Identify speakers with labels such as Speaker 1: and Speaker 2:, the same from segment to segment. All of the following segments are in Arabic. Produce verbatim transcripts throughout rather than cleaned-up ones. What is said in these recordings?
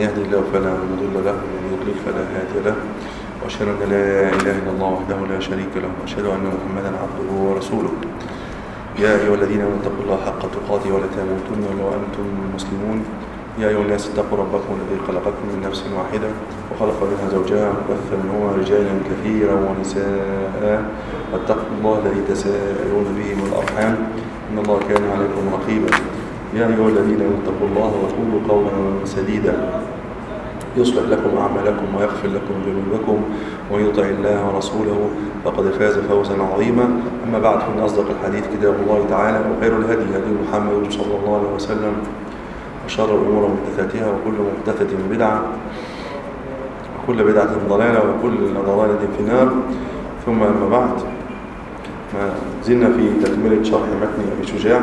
Speaker 1: يهدي الله فلا مضل له ومن يضلل فلا هادي له، وأشهد أن لا إله إلا الله وحده لا شريك له، وأشهد أن محمدا عبده ورسوله. يا أيها الذين آمنوا اتقوا الله حق تقاته ولا تموتن إلا وأنتم مسلمون. يا أيها الناس اتقوا ربكم الذي خلقكم من نفس واحدة وخلق منها زوجها وبث منهما رجالا كثيرا ونساء، واتقوا الله الذي تساءلون به والأرحام إن الله كان عليكم رقيبا. يا أيها الذين آمنوا اتقوا الله وقولوا قولا سديدا يصلح لكم أعمالكم ويغفر لكم ذنوبكم، ومن يطع الله ورسوله فقد فاز فوزا عظيما. أما بعد، فإن أصدق الحديث كتاب الله تعالى، وخير الهدي هدي محمد صلى الله عليه وسلم، وشر الأمور محدثاتها، وكل محدثة بدعة، وكل بدعة ضلالة، وكل ضلالة في النار. ثم أما بعد، ما زلنا في تكملة شرح متن أبي شجاع،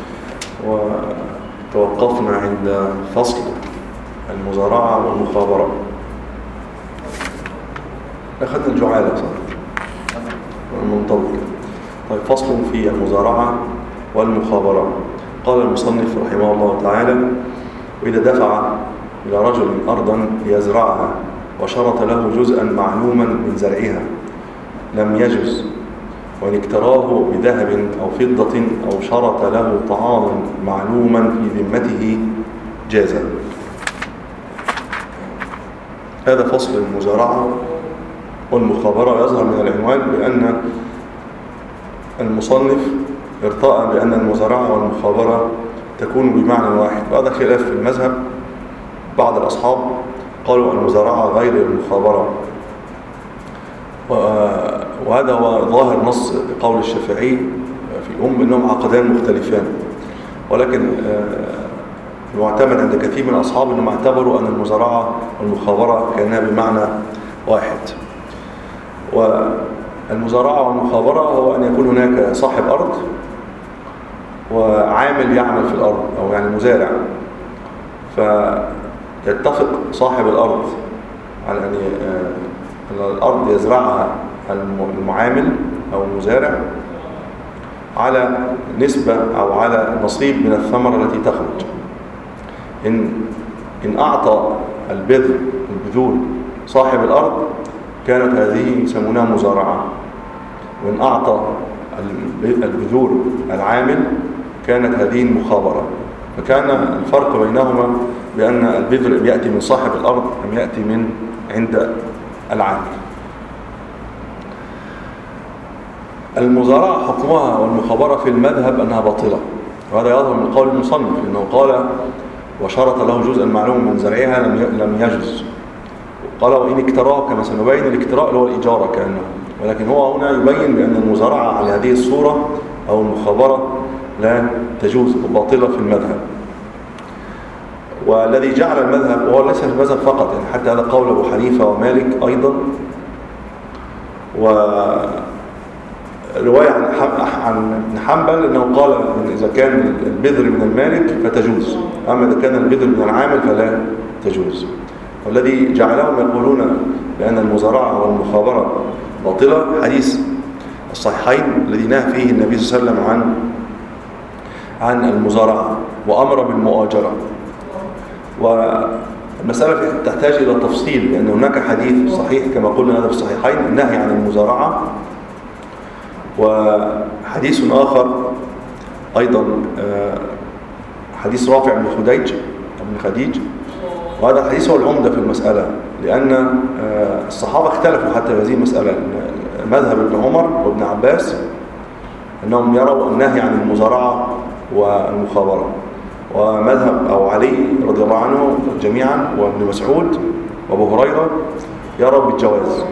Speaker 1: وتوقفنا عند فصل المزارعة والمخابرة. أخذنا الجعالة المنطلق. طيب، فصل في المزارعة والمخابرة. قال المصنف رحمه الله تعالى: وإذا دفع إلى رجل أرضا ليزرعها وشرط له جزءا معلوما من زرعها لم يجز، وإن اكتراه بذهب أو فضة أو شرط له طعاما معلوما في ذمته جاز. هذا فصل المزارعة والمخابرة. يظهر من العنوان بأن المصنف ارتأى بأن المزارعة والمخابرة تكون بمعنى واحد، وهذا خلاف في المذهب. بعض الأصحاب قالوا المزارعة غير المخابرة، وهذا هو ظاهر نص قول الشافعي في الأم أنهم عقدان مختلفان، ولكن المعتمد عند كثير من الأصحاب أنهم اعتبروا أن المزارعة والمخابرة كأنها بمعنى واحد. والمزارعة والمخابرة هو أن يكون هناك صاحب أرض وعامل يعمل في الأرض، أو يعني مزارع، فيتفق صاحب الأرض على أن الأرض يزرعها المعامل أو المزارع على نسبة أو على نصيب من الثمرة التي تخرج. إن إن أعطى البذر البذور صاحب الأرض كانت هذه يسمونها مزارعة، وإن أعطى البذور العامل كانت هذه المخابرة. فكان الفرق بينهما بأن البذر يأتي من صاحب الأرض أم يأتي من عند العامل. المزارعة حكمها والمخابرة في المذهب أنها باطلة، وهذا يظهر من قول المصنف، لأنه قال وشرط له جزءا معلوم من زرعها لم يجز. قال وإن اكتراه، كما سنبين الاكتراء اللي هو الإجارة كأنه، ولكن هو هنا يبين بأن المزارعة على هذه الصورة أو المخابرة لا تجوز وباطلة في المذهب. والذي جعل المذهب، وهو ليس المذهب فقط، يعني حتى هذا قول أبو حنيفة ومالك أيضا، ورواية عن ابن حنبل أنه قال إذا كان البذر من المالك فتجوز، أما إذا كان البذر من العامل فلا تجوز. والذي جعلهم يقولون بأن المزارعة والمخابرة باطلة حديث الصحيحين الذي نهى فيه النبي صلى الله عليه وسلم عن عن المزارعة وأمر بالمؤاجرة. والمسألة تحتاج إلى تفصيل، لأن هناك حديث صحيح كما قلنا هذا في الصحيحين النهي عن المزارعة، وحديث آخر أيضا حديث رافع بن خديج بن خديج، وهذا الحديث هو العمدة في المسألة، لأن الصحابة اختلفوا حتى في هذه المسألة. مذهب ابن عمر وابن عباس أنهم يروا النهي عن المزارعة والمخابرة، ومذهب أو علي رضي الله عنه جميعا وابن مسعود وابو هريرة يروا بالجواز.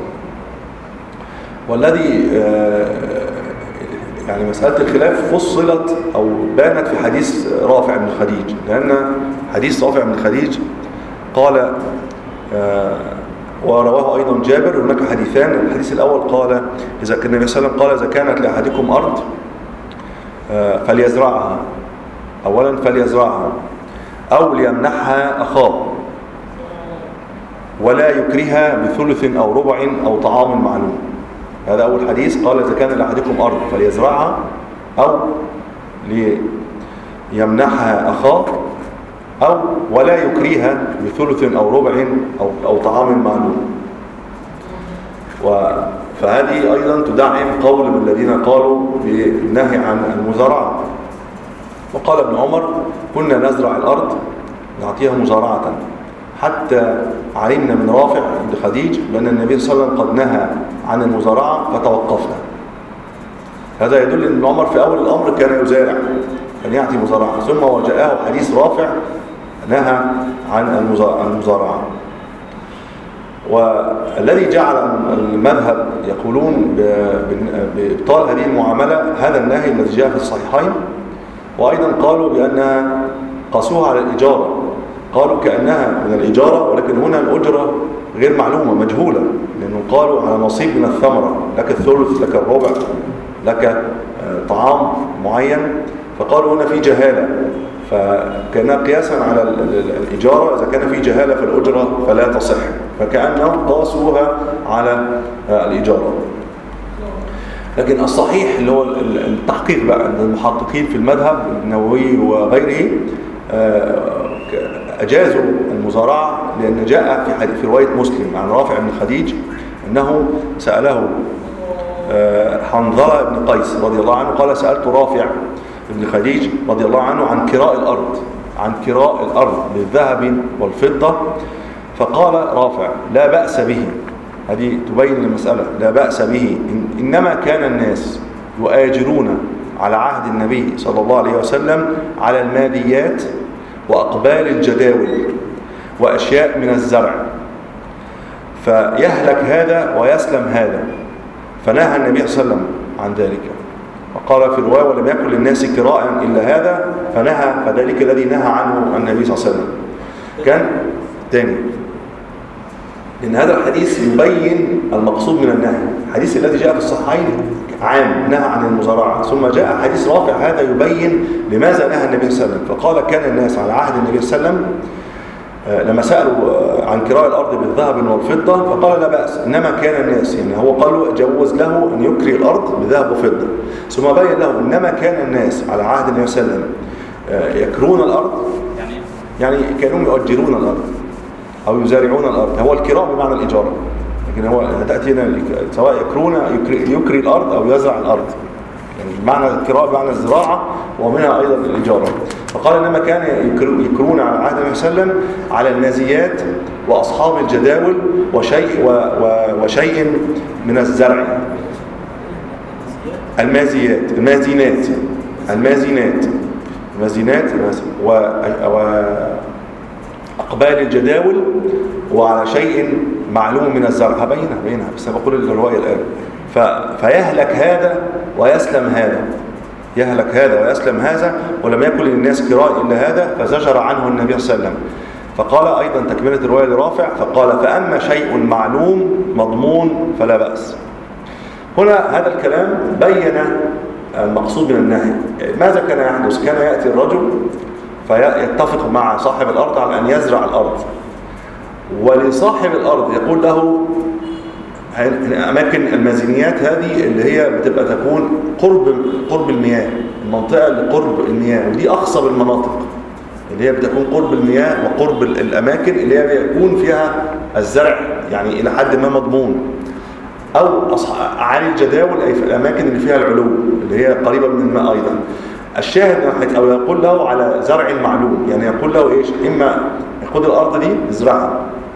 Speaker 1: والذي يعني مسألة الخلاف فصلت أو بانت في حديث رافع بن خديج، لأن حديث رافع بن خديج قال، ورواه أيضا جابر، هناك حديثان. الحديث الأول قال إذا كان النبي صلى الله عليه وسلم قال إذا كانت لأحدكم أرض فليزرعها، أولا فليزرعها أو ليمنحها أخاه ولا يكرهها بثلث أو ربع أو طعام معلوم. هذا أول حديث. قال إذا كان لأحدكم أرض فليزرعها أو ليمنحها أخاه أو ولا يكريها بثلث أو ربع أو, أو طعام معلوم. فهذه أيضا تدعم قول من الذين قالوا بالنهي عن المزارعة. وقال ابن عمر: كنا نزرع الأرض نعطيها مزارعة حتى علمنا من رافع بن خديج بأن النبي صلى الله عليه وسلم قد نهى عن المزارعة فتوقفنا. هذا يدل أن ابن عمر في أول الأمر كان يزارع، كان يعطي مزارعة، ثم وجاءه حديث رافع نهى عن المزارعة. والذي جعل المذهب يقولون بإبطال هذه المعاملة هذا النهي الذي جاء في الصحيحين. وأيضا قالوا بأنها قاسوها على الإجارة، قالوا كأنها من الإجارة، ولكن هنا الأجرة غير معلومة مجهولة، لأنه قالوا على نصيب من الثمرة، لك الثلث، لك الربع، لك طعام معين، فقالوا هنا في جهالة، فكان قياسا على الإجارة إذا كان في جهالة في الأجرة فلا تصح، فكأنهم قاسوها على الإجارة. لكن الصحيح اللي هو التحقيق بقى عند المحققين في المذهب النووي وغيره أجازوا المزارعة، لأن جاء في حديث في رواية مسلم عن رافع بن خديج أنه سأله حنظلة بن قيس رضي الله عنه، قال: سألت رافع بن خديج رضي الله عنه عن كراء الأرض عن كراء الأرض بالذهب والفضة، فقال رافع: لا بأس به. هذه تبين المسألة، لا بأس به، إنما كان الناس يؤاجرون على عهد النبي صلى الله عليه وسلم على الماديات وأقبال الجداول وأشياء من الزرع، فيهلك هذا ويسلم هذا، فنهى النبي صلى الله عليه وسلم عن ذلك. وقال في الرواية: ولم يكن للناس كراء إلا هذا، فنهى فذلك الذي نهى عنه النبي صلى الله عليه وسلم. كان ثاني، لأن هذا الحديث يبين المقصود من النهي. الحديث الذي جاء في الصحيحين عام نهى عن المزارعة، ثم جاء حديث رافع هذا يبين لماذا نهى النبي صلى الله عليه وسلم. فقال: كان الناس على عهد النبي صلى الله عليه وسلم لما سألوا عن كراء الأرض بالذهب والفضة فقال: لا بأس، إنما كان الناس، يعني هو قالوا جوز له أن يكري الأرض بذهب وفضة، ثم بين له إنما كان الناس على عهد النبي صلى الله عليه وسلم يكرون الأرض، يعني كانوا يؤجرون الأرض أو يزارعون الأرض. هو الكراء بمعنى الإجارة، لكن هو تأتي هنا سواء يكرون يكري, يكري الأرض أو يزرع الأرض، يعني معنى الكراء بمعنى الزراعة ومنها أيضا الإجارة. فقال: إنما كان يكرون على عهد النبي صلى الله عليه وسلم على المازيات وأصحاب الجداول وشيء, و و وشيء من الزرع. المازيات المازينات المازينات المازينات وأقبال الجداول وعلى شيء معلوم من الزرع. هبينها بينها بس أنا بقول الرواية الآن. فيهلك هذا ويسلم هذا، يهلك هذا ويسلم هذا، ولم يكن للناس كراء إلا هذا، فزجر عنه النبي صلى الله عليه وسلم. فقال أيضا تكملة الرواية لرافع، فقال: فأما شيء معلوم مضمون فلا بأس. هنا هذا الكلام بين المقصود من النهي. ماذا كان يحدث؟ كان يأتي الرجل فيتفق مع صاحب الأرض على أن يزرع الأرض، ولصاحب الأرض يقول له أماكن المازينيات هذه اللي هي بتبقى تكون قرب قرب المياه، المنطقة اللي قرب المياه، ودي أخصب المناطق اللي هي بتكون قرب المياه وقرب الأماكن اللي هي بيكون فيها الزرع يعني إلى حد ما مضمون، أو أعالي الجداول أي في الأماكن اللي فيها العلو اللي هي قريبة من الماء أيضا. الشاهد أو يقول له على زرع معلوم، يعني يقول له إيش؟ إما خد الأرض دي ازرعها،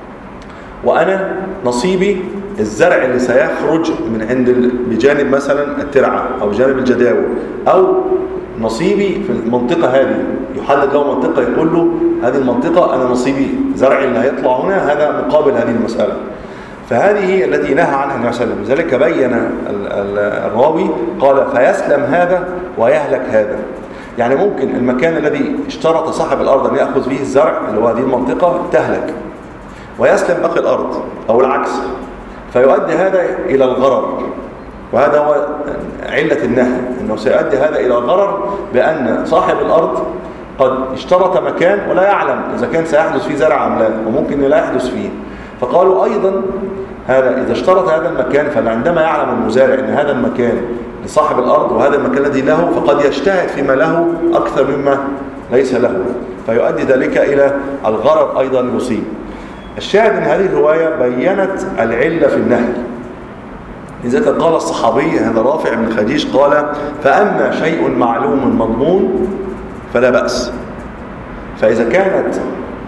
Speaker 1: وأنا نصيبي الزرع اللي سيخرج من عند بجانب مثلا الترعة أو جانب الجداول، أو نصيبي في المنطقة هذه، يحدد له منطقة يقول له هذه المنطقة أنا نصيبي زرع اللي هيطلع هنا هذا مقابل هذه المسألة. فهذه هي التي نهى عنها النبي صلى الله عليه وسلم. لذلك بين الراوي قال: فيسلم هذا ويهلك هذا، يعني ممكن المكان الذي اشترط صاحب الأرض أن يأخذ فيه الزرع اللي هو هذه المنطقة تهلك، ويسلم باقي الأرض أو العكس، فيؤدي هذا إلى الغرر. وهذا هو علة النهي، أنه سيؤدي هذا إلى الغرر بأن صاحب الأرض قد اشترط مكان ولا يعلم إذا كان سيحدث فيه زرع أم لا، وممكن لا يحدث فيه. فقالوا أيضا هذا إذا اشترط هذا المكان، فعندما يعلم المزارع أن هذا المكان لصاحب الأرض وهذا المكان الذي له، فقد يجتهد فيما له أكثر مما ليس له. فيؤدي ذلك إلى الغرر أيضا يصيب. الشاهد أن هذه الرواية بيّنت العلة في النهي، لذلك قال الصحابي هذا رافع بن خديج قال: فأما شيء معلوم مضمون فلا بأس. فإذا كانت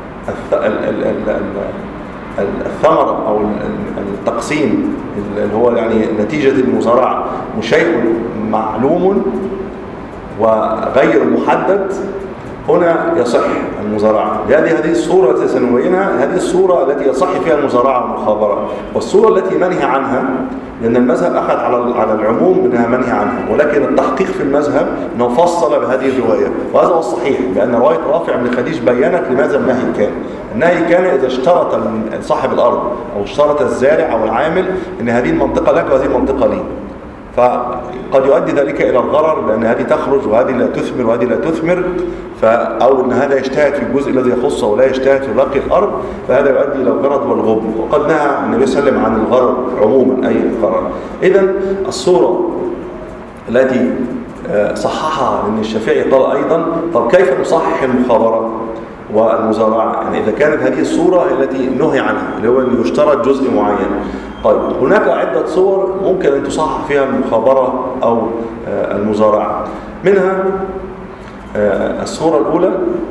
Speaker 1: الثمرة أو التقسيم اللي هو يعني نتيجة المزارعة شيء معلوم وغير محدد، هنا يصح المزارعة. هذه هذه الصورة التي سنبينها، هذه الصورة التي يصح فيها المزارعة والمخابرة، والصورة التي منهي عنها، لأن المذهب أخذ على على العموم أنها منهي عنها، ولكن التحقيق في المذهب أنه فصل بهذه الرواية، وهذا هو الصحيح، لأن رواية رافع بن خديج بيّنت لماذا النهي كان. النهي كان إذا اشترط صاحب الأرض أو اشترط الزارع أو العامل أن هذه المنطقة لك وهذه المنطقة لي، فقد يؤدي ذلك إلى الغرر، لأن هذه تخرج وهذه لا تثمر وهذه لا تثمر، أو أن هذا يجتهد في الجزء الذي يخصه ولا يجتهد في باقي الأرض، فهذا يؤدي إلى الغرر والغبن. وقد نهى النبي صلى الله عليه وسلم عن الغرر عموما، أي الغرر. إذن الصورة التي صححها لأن الشافعي قال أيضا: طب كيف نصحح المخابرة والمزارعة؟ يعني إذا كانت هذه الصورة التي نهي عنها، اللي هو أن يشترط جزء معين. طيب هناك عدة صور ممكن أن تصحح فيها المخابرة أو المزارعة. منها الصورة الأولى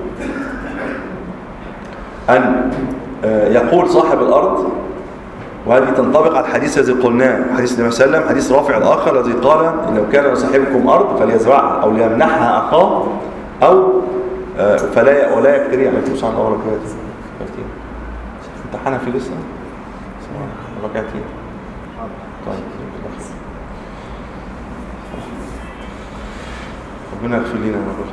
Speaker 1: أن يقول صاحب الأرض، وهذه تنطبق على الحديث الذي قلناه، حديث النبي صلى الله عليه وسلم، حديث رافع الآخر الذي قال: لو كان لصاحبكم أرض فليزرعها أو ليمنحها أخاه أو فلا ولا يكتري. عليكم السلام ورحمة الله وبركاته. امتحانها في لسه ركعتين. طيب ربنا يغفر لنا ونقول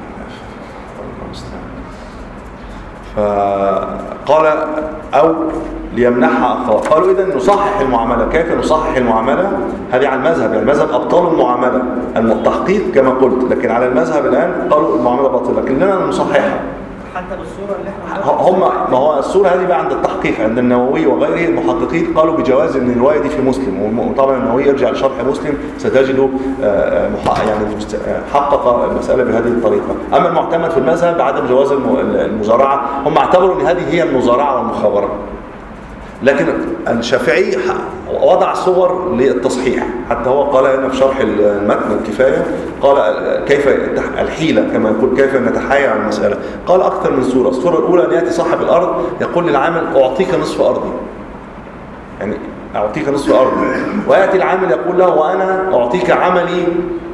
Speaker 1: فقال: أو ليمنحها أخاه. قالوا: إذن نصحح المعاملة. كيف نصحح المعاملة؟ هذه على المذهب، يعني المذهب أبطلوا المعاملة، التحقيق كما قلت، لكن على المذهب الآن قالوا المعاملة باطلة، لكن لنا نصححها
Speaker 2: حتى بالصورة اللي احنا
Speaker 1: هم. ما هو الصورة هذه بقى عند التحقيق عند النووي وغيره المحققين قالوا بجواز ان الرواية دي في مسلم، وطبعا النووي يرجع لشرح مسلم ستجده يعني حقق المسألة بهذه الطريقة. أما المعتمد في المذهب بعدم جواز المزارعة، هم اعتبروا ان هذه هي المزارعة والمخابرة، لكن الشافعي وضع صور للتصحيح، حتى هو قال هنا في شرح المتن الكفاية، قال كيف الحيلة كما يقول كيف نتحايل على المسألة. قال أكثر من صورة. الصورة الأولى أن يأتي صاحب الأرض يقول للعامل: أعطيك نصف أرضي، يعني أعطيك نصف أرضي، ويأتي العامل يقول له: وأنا أعطيك عملي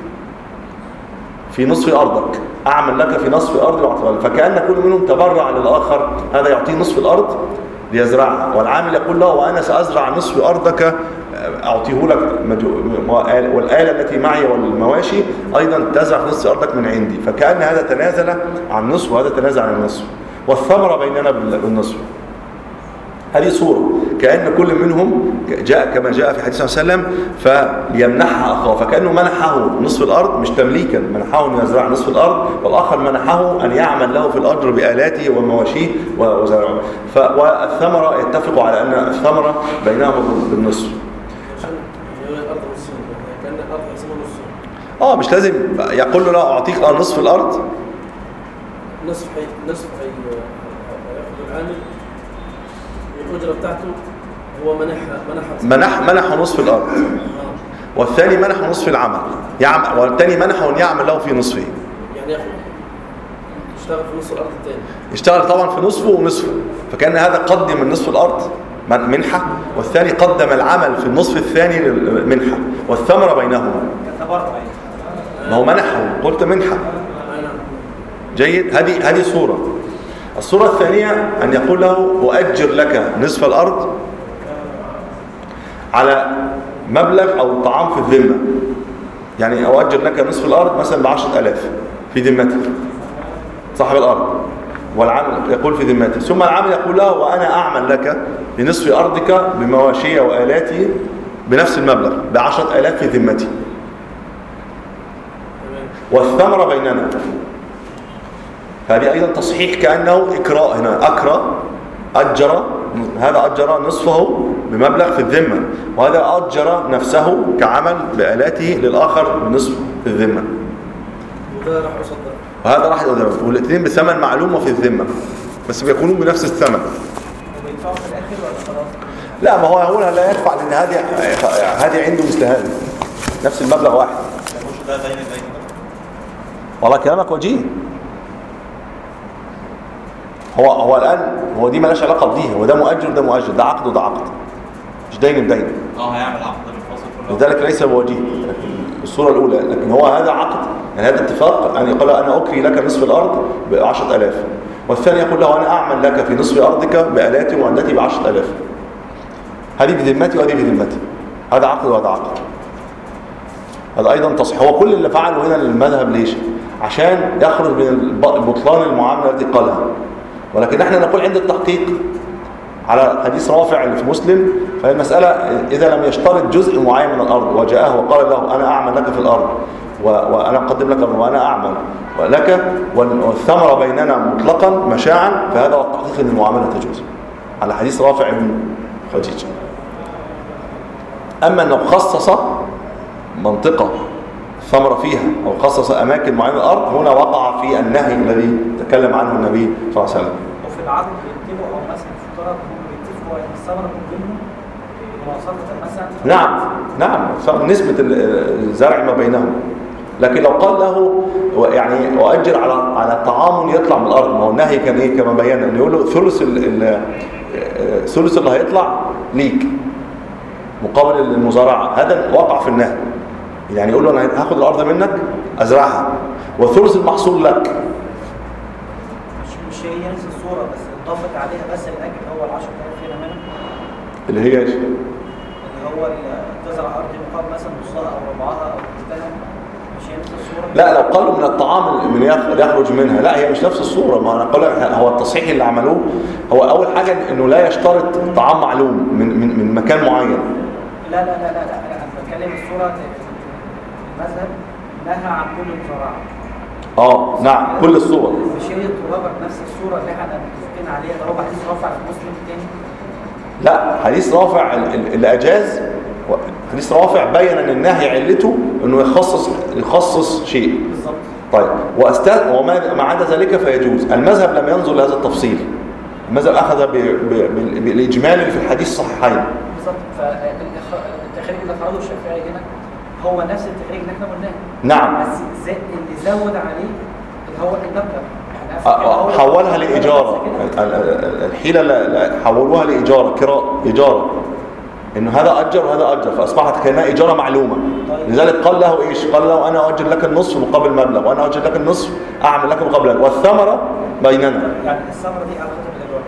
Speaker 1: في نصف أرضك، أعمل لك في نصف أرضي، فكأن كل منهم تبرع للآخر، هذا يعطيه نصف الأرض ليزرعها، والعامل يقول له: وأنا سأزرع نصف أرضك أعطيه لك، والآلة التي معي والمواشي أيضا تزرع نصف أرضك من عندي، فكأن هذا تنازل عن نصف وهذا تنازل عن النصف، والثمرة بيننا بالنصف. هذه صورة كأن كل منهم جاء كما جاء في حديث صلى الله عليه وسلم فليمنحها أخاه، فكأنه منحه نصف الأرض مش تمليكا، منحه أن يزرع نصف الأرض، والآخر منحه أن يعمل له في الأجر بآلاته ومواشيه وزرعه، والثمرة يتفق على أن الثمرة بينهم بالنصف. اه مش لازم يقول له: لا أعطيك اه نصف الأرض،
Speaker 2: نصف حي نصف حي ياخذ العامل الأجرة بتاعته، هو منحها منح
Speaker 1: منح منح نصف الأرض، والثاني منح نصف العمل، يعمل، والثاني منحه أن يعمل له في نصفه،
Speaker 2: يعني ياخذ يشتغل في نصف الأرض الثاني،
Speaker 1: يشتغل طبعا في نصفه ونصفه، فكان هذا قدم النصف الأرض منحة، والثاني قدم العمل في النصف الثاني منحة، والثمرة بينهما. ما هو منحه، قلت منحة. جيد. هذه هذه صورة. الصورة الثانية أن يقول له: أؤجر لك نصف الأرض على مبلغ أو طعام في الذمة، يعني أؤجر لك نصف الأرض مثلا بعشرة ألاف في ذمتك صاحب الأرض، والعامل يقول في ذمتي، ثم العامل يقول له: وأنا أعمل لك لنصف أرضك بمواشي وآلاتي بنفس المبلغ بعشرة ألاف في ذمتي، والثمرة بيننا. هذه أيضا تصحيح، كأنه إكراء، هنا أكرى أجر، هذا أجر نصفه بمبلغ في الذمة، وهذا أجر نفسه كعمل بآلاته للآخر بنصف في الذمة.
Speaker 2: وده راح يصدق
Speaker 1: وهذا راح قدامه، والاثنين بثمن معلوم وفي الذمه، بس بيكونوا بنفس الثمن.
Speaker 2: وبيدفعوا في الاخر ولا خلاص؟
Speaker 1: لا، ما هو هنا لا يدفع، لان هذه هذه عنده مثل هذه نفس المبلغ واحد.
Speaker 3: مش ده دين دين
Speaker 1: والله كلامك وجيه. هو هو الان هو دي مالهاش علاقه بدي، هو ده مؤجر وده مؤجر، ده عقد وده عقد، مش دين بدين.
Speaker 3: اه هيعمل عقد منفصل.
Speaker 1: لذلك ليس بوجيه الصوره الاولى، لكن هو هذا عقد، يعني هذا اتفاق ان يقول انا اكري لك نصف الارض ب عشرة آلاف، والثاني يقول له انا اعمل لك في نصف ارضك بآلاتي ومعدتي ب عشرة آلاف. هذه بذمتي وهذه بذمتي، هذا عقد وهذا عقد. هذا ايضا تصحيح. هو كل اللي فعله هنا المذهب ليش؟ عشان يخرج من بطلان المعامله التي قالها. ولكن احنا نقول عند التحقيق على حديث رافع اللي في مسلم، فالمساله اذا لم يشترط جزء معين من الارض وجاءه وقال له انا اعمل لك في الارض وانا اقدم لك وانا اعمل لك والثمره بيننا مطلقا مشاعا، فهذا هو التحقيق ان المعامله تجوز على حديث رافع بن خديج. اما انه خصص منطقه ثمره فيها او خصص اماكن معينه من الارض، هنا وقع في النهي الذي تكلم عنه النبي صلى الله عليه وسلم.
Speaker 2: وفي العقد بيتفقوا او مثلا في الفطرات هم بيتفقوا ان الثمره بتكون مواصفه مثلا.
Speaker 1: نعم نعم، نسبه الزرع ما بينهم. لكن لو قال له يعني واجر على على الطعام يطلع من الارض، ما هو النهي كان ايه كما بينا، انه يقول له ثلث الثلث اللي هيطلع ليك مقابل المزارعه، هذا وقع في النهي. يعني يقول له انا هاخد الارض منك ازرعها وثلث المحصول لك.
Speaker 2: مش مش هي نفس الصوره بس اضافت عليها بس الاجر هو ال عشرة آلاف هنا منها،
Speaker 1: اللي هي ايش؟
Speaker 2: اللي هو تزرع ارض مقابل مثلا نصها او ربعها او ثلثها. مش هي نفس الصوره؟
Speaker 1: لا، لو قالوا من الطعام من يخرج منها، لا هي مش نفس الصوره. ما انا قال هو التصحيح اللي عملوه هو اول حاجه انه لا يشترط طعام معلوم من من, من مكان معين.
Speaker 2: لا لا لا لا, لا. انا بتكلم الصوره المذهب نهى عن كل المزارعه.
Speaker 1: اه نعم، كل الصور.
Speaker 2: مش هي تطابق نفس الصوره اللي احنا متفقين عليها، اللي هو حديث رافع في مسلم الثاني؟
Speaker 1: لا، حديث رافع اللي اجاز، حديث رافع بين ان النهي علته انه يخصص يخصص شيء
Speaker 2: بالظبط.
Speaker 1: طيب واستاذ وما ما عدا ذلك فيجوز. المذهب لم ينظر لهذا التفصيل، المذهب اخذ بالاجمال اللي في الحديث الصحيحين
Speaker 2: بالظبط. فالتخريج اللي فرضه الشافعي هنا هو نفس التخريج اللي احنا قلناه.
Speaker 1: نعم،
Speaker 2: بس اللي زود عليه اللي هو المبلغ،
Speaker 1: حولها لإجارة. الحيلة حولوها لإجارة، كراء إجارة، إنه هذا أجر وهذا أجر، فأصبحت كأنها إجارة معلومة. لذلك قال له إيش؟ قال له أنا أجر لك النصف مقابل مبلغ، وأنا أجر لك النصف أعمل لك مقابل، والثمرة بيننا.
Speaker 2: يعني الثمرة دي على خطة الإجارة.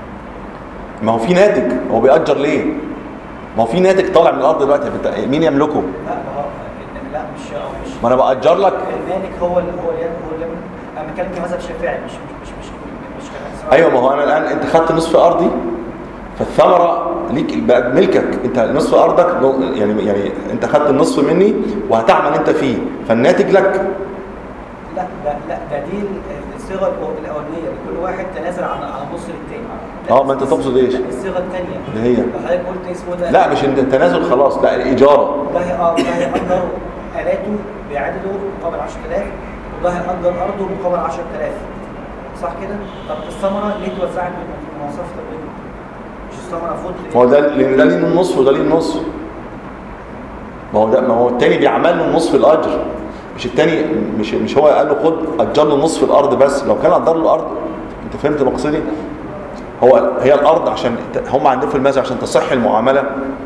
Speaker 1: ما هو في ناتج، هو بيأجر ليه؟ ما هو في ناتج طالع من الأرض دلوقتي، مين يملكه؟
Speaker 2: لا ما هو لا مش مش
Speaker 1: ما أنا بأجر لك.
Speaker 2: المالك هو اللي هو اليد هو اللي أنا بتكلم كمذهب شافعي، مش مش مش مش مش
Speaker 1: أيوة، ما هو أنا الآن أنت خدت نصف أرضي، فالثمرة ليك بقت ملكك، انت نصف ارضك يعني يعني انت خدت النصف مني وهتعمل انت فيه، فالناتج لك.
Speaker 2: لا لا لا ده دي الصيغه الاولانيه، كل واحد تنازل عن عن نص للتاني.
Speaker 1: اه ما انت تقصد ايش؟
Speaker 2: الصيغه الثانيه
Speaker 1: اللي هي
Speaker 2: حضرتك قلت اسمه ده.
Speaker 1: لا مش التنازل خلاص، لا الايجاره.
Speaker 2: ده اه ده هيأجر آلاته بيعادله مقابل عشرة آلاف، وده هيأجر ارضه مقابل عشرة آلاف، صح كده؟ طب الثمره ليه اتوزعت بمواصفه البيت؟
Speaker 1: ما هو ده لان ده ليه النصف وده ليه النصف. ما هو ده ما هو الثاني بيعمل له نصف الاجر، مش الثاني مش مش هو قال له خد اجر له نصف الارض بس. لو كان اجر له الارض، انت فهمت مقصدي؟ هو هي الارض عشان هم عندهم في المذهب عشان تصح المعامله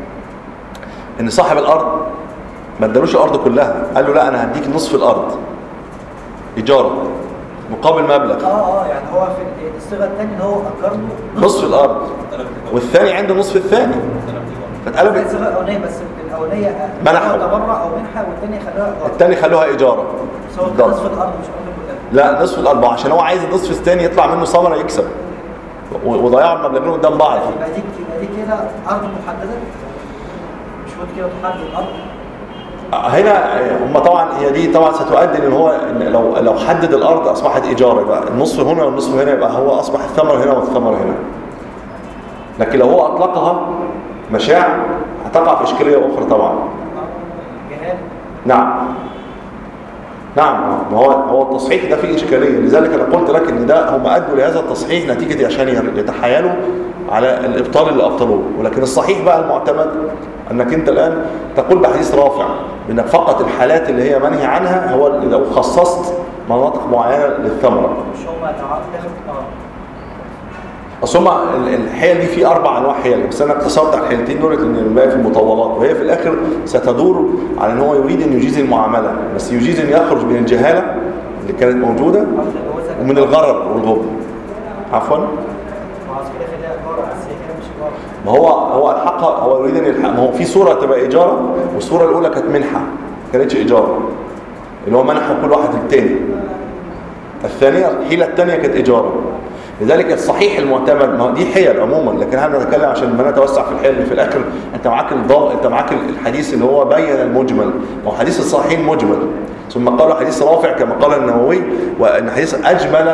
Speaker 1: ان صاحب الارض ما ادالوش الارض كلها، قال له لا انا هديك نصف الارض ايجار مقابل مبلغ.
Speaker 2: اه اه يعني هو في الصيغه الثانيه هو اجر له
Speaker 1: نصف الارض والثاني عنده نصف الثاني،
Speaker 2: فاتقلبت الصيغه الاولانيه. بس الاولانيه
Speaker 1: منحوا
Speaker 2: تبرع او منحه، والثانيه خلوها ايجار.
Speaker 1: الثاني خلوها ايجاره.
Speaker 2: سواء نصف الارض مش الارض كلها.
Speaker 1: لا نصف الارض، عشان هو عايز النصف الثاني يطلع منه ثمره يكسب، وضيعوا المبلغين قدام بعض.
Speaker 2: يبقى دي يبقى دي كده ارض محدده، مش ممكن كده تحدد الارض.
Speaker 1: هنا هم طبعا هي دي طبعا ستؤدي ان هو لو لو حدد الارض اصبحت ايجار، يبقى النصف هنا والنصف هنا، يبقى هو اصبح الثمر هنا والثمر هنا. لكن لو هو اطلقها مشاع هتقع في اشكاليه اخرى طبعا.
Speaker 2: جهال.
Speaker 1: نعم. نعم، ما هو هو التصحيح ده فيه إشكالية، لذلك أنا قلت لك إن ده هم أدوا لهذا التصحيح نتيجة عشان يتحايلوا على الإبطال اللي أبطلوه. ولكن الصحيح بقى المعتمد أنك أنت الآن تقول بحديث رافع بأنك فقط الحالات اللي هي منهي عنها هو لو خصصت مناطق معينة للثمرة.
Speaker 2: مش هم داخل اه
Speaker 1: أصل هم الحيل دي في أربع أنواع حيل، بس أنا اقتصرت على الحيلتين دول لأن الباقي في المطولات، وهي في الآخر ستدور على أن هو يريد أن يجيز المعاملة، بس يجيز أن يخرج من الجهالة اللي كانت موجودة ومن الغرر والغب. عفوا. ما هو هو الحق هو يريد أن يلحق، ما هو في صورة تبقى إيجارة، والصورة الأولى كانت منحة ما كانتش إيجارة، اللي هو منحة كل واحد للتاني. الثانية الحيلة الثانية كانت إيجارة. لذلك الصحيح المعتمد، ما دي حيل عموما، لكن احنا بنتكلم عشان ما نتوسع في الحيل. في الاخر انت معاك الضوء، انت معاك الحديث اللي هو بين المجمل، هو حديث الصحيح مجمل، ثم قالوا حديث رافع كما قال النووي، وان حديث اجمل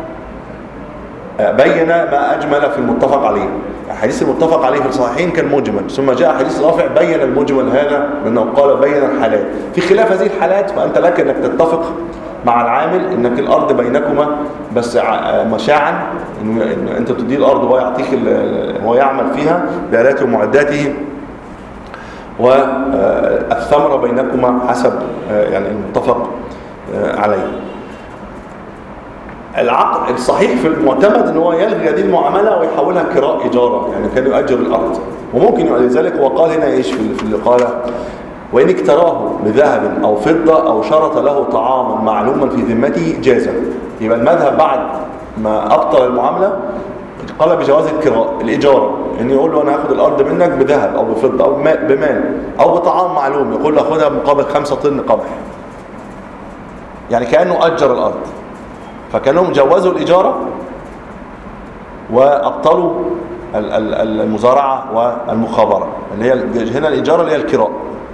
Speaker 1: بين ما اجمل في المتفق عليه. الحديث المتفق عليه في الصحيحين كان مجمل، ثم جاء حديث رافع بين المجمل هذا لانه قال بين الحالات. في خلاف هذه الحالات فانت لك انك تتفق مع العامل انك الارض بينكما بس مشاعا، ان انت تدي الارض وهو يعطيك هو يعمل فيها بآلاته ومعداته، والثمره بينكما حسب يعني المتفق عليه. العقد الصحيح في المعتمد ان هو يلغي هذه المعامله ويحولها كراء اجاره، يعني كان يؤجر الارض. وممكن لذلك هو قال هنا ايش في اللي قال: وإن اكتراه بذهب أو فضة أو شرط له طعاما معلوما في ذمته جازا. يبقى المذهب بعد ما أبطل المعاملة قال بجواز الكراء الإجارة، إن يقول له أنا هاخد الأرض منك بذهب أو بفضة أو بمال أو بطعام معلوم، يقول له أخذها مقابل خمسة طن قمح، يعني كأنه أجر الأرض. فكانوا جوزوا الإجارة وأبطلوا المزارعة والمخابرة، اللي هي هنا الإجارة اللي هي الكراء.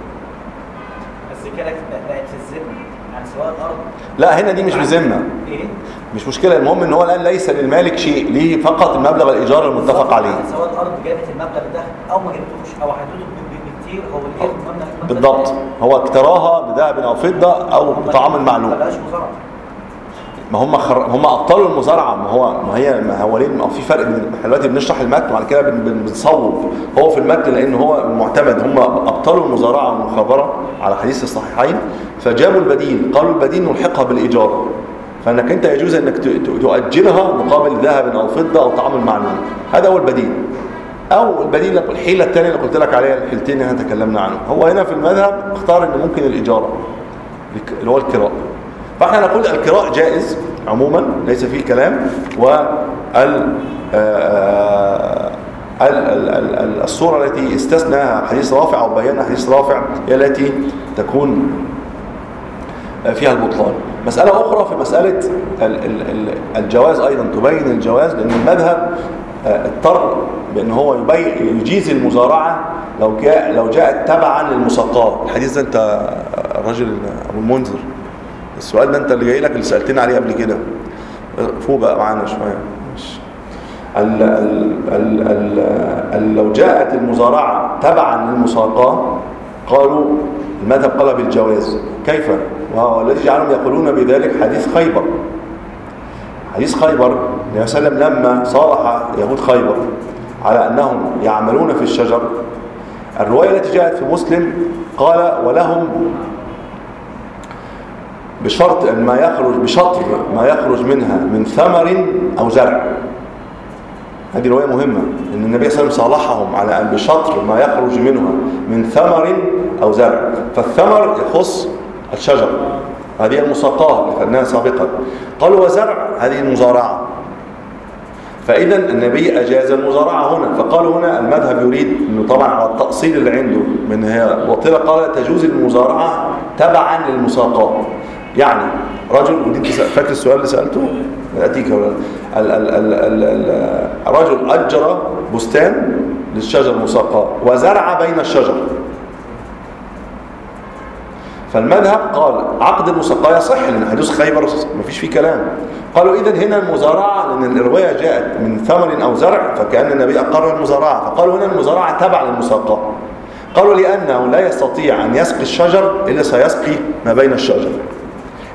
Speaker 2: كده بقت في الذمه عن سواء الارض.
Speaker 1: لا هنا دي مش بذمه،
Speaker 2: ايه
Speaker 1: مش مشكله. المهم ان هو الان ليس للمالك شيء، ليه فقط المبلغ الايجار المتفق عليه.
Speaker 2: سواء الارض جابت المبلغ ده او ما جابتوش او حدوده بكتير، هو اللي ياخد المبلغ
Speaker 1: بالضبط. هو اكتراها بذهب او فضه او بطعام معلوم.
Speaker 2: ما بقاش مزارعه.
Speaker 1: ما هم خر... هم ابطلوا المزارعه. ما هو ما هي ما هو ليه ما في فرق بين احنا دلوقتي بنشرح المتن وبعد كده بنصوب هو في المتن، لان هو معتمد. هم ابطلوا المزارعه والمخابره على حديث الصحيحين، فجابوا البديل، قالوا البديل نلحقها بالايجار، فانك انت يجوز انك تؤجرها مقابل ذهب او فضه او طعام معلوم. هذا هو البديل. او البديل الحيله الثانيه اللي قلت لك عليها، الحيلتين اللي احنا تكلمنا عنهم. هو هنا في المذهب اختار ان ممكن الايجار اللي هو الكراء. فاحنا نقول الكراء جائز عموما ليس فيه كلام. وال الصورة التي استثناها حديث رافع أو بيانها حديث رافع هي التي تكون فيها البطلان. مسألة أخرى في مسألة الجواز أيضا تبين الجواز، لأن المذهب اضطر بأن هو يجيز المزارعة لو جاء لو جاءت تبعا للمساقات. الحديث ده أنت الرجل أبو المنذر، السؤال ده أنت اللي جاي لك اللي سألتني عليه قبل كده، فوق بقى معانا شوية. ال ال ال ال ال لو جاءت المزارعة تبعا للمساقات قالوا المذهب قال بالجواز. كيف؟ والذي جعلهم يقولون بذلك حديث خيبر. حديث خيبر النبي صلى الله عليه وسلم لما صالح يهود خيبر على أنهم يعملون في الشجر، الرواية التي جاءت في مسلم قال ولهم بشرط أن ما يخرج بشطر ما يخرج منها من ثمر أو زرع. هذه رواية مهمة، أن النبي صلى الله عليه وسلم صالحهم على أن بشطر ما يخرج منها من ثمر أو زرع. فالثمر يخص الشجر، هذه المساقات اللي خدناها سابقا. قالوا وزرع هذه المزارعة، فإذا النبي أجاز المزارعة هنا. فقالوا هنا المذهب يريد أنه طبعا على التأصيل اللي عنده من هي باطلة، قال تجوز المزارعة تبعا للمساقات. يعني رجل، ودي فاكر السؤال اللي سألته أتيك ولا ال ال ال ال الرجل أجر بستان للشجر مساقات وزرع بين الشجر، فالمذهب قال عقد المساقات يصح لأن حديث خيبر ما فيش فيه كلام. قالوا إذن هنا المزارعة، لأن الرواية جاءت من ثمر أو زرع فكأن النبي أقر المزارعة، فقالوا هنا المزارعة تبع للمساقات. قالوا لأنه لا يستطيع أن يسقي الشجر إلا سيسقي ما بين الشجر.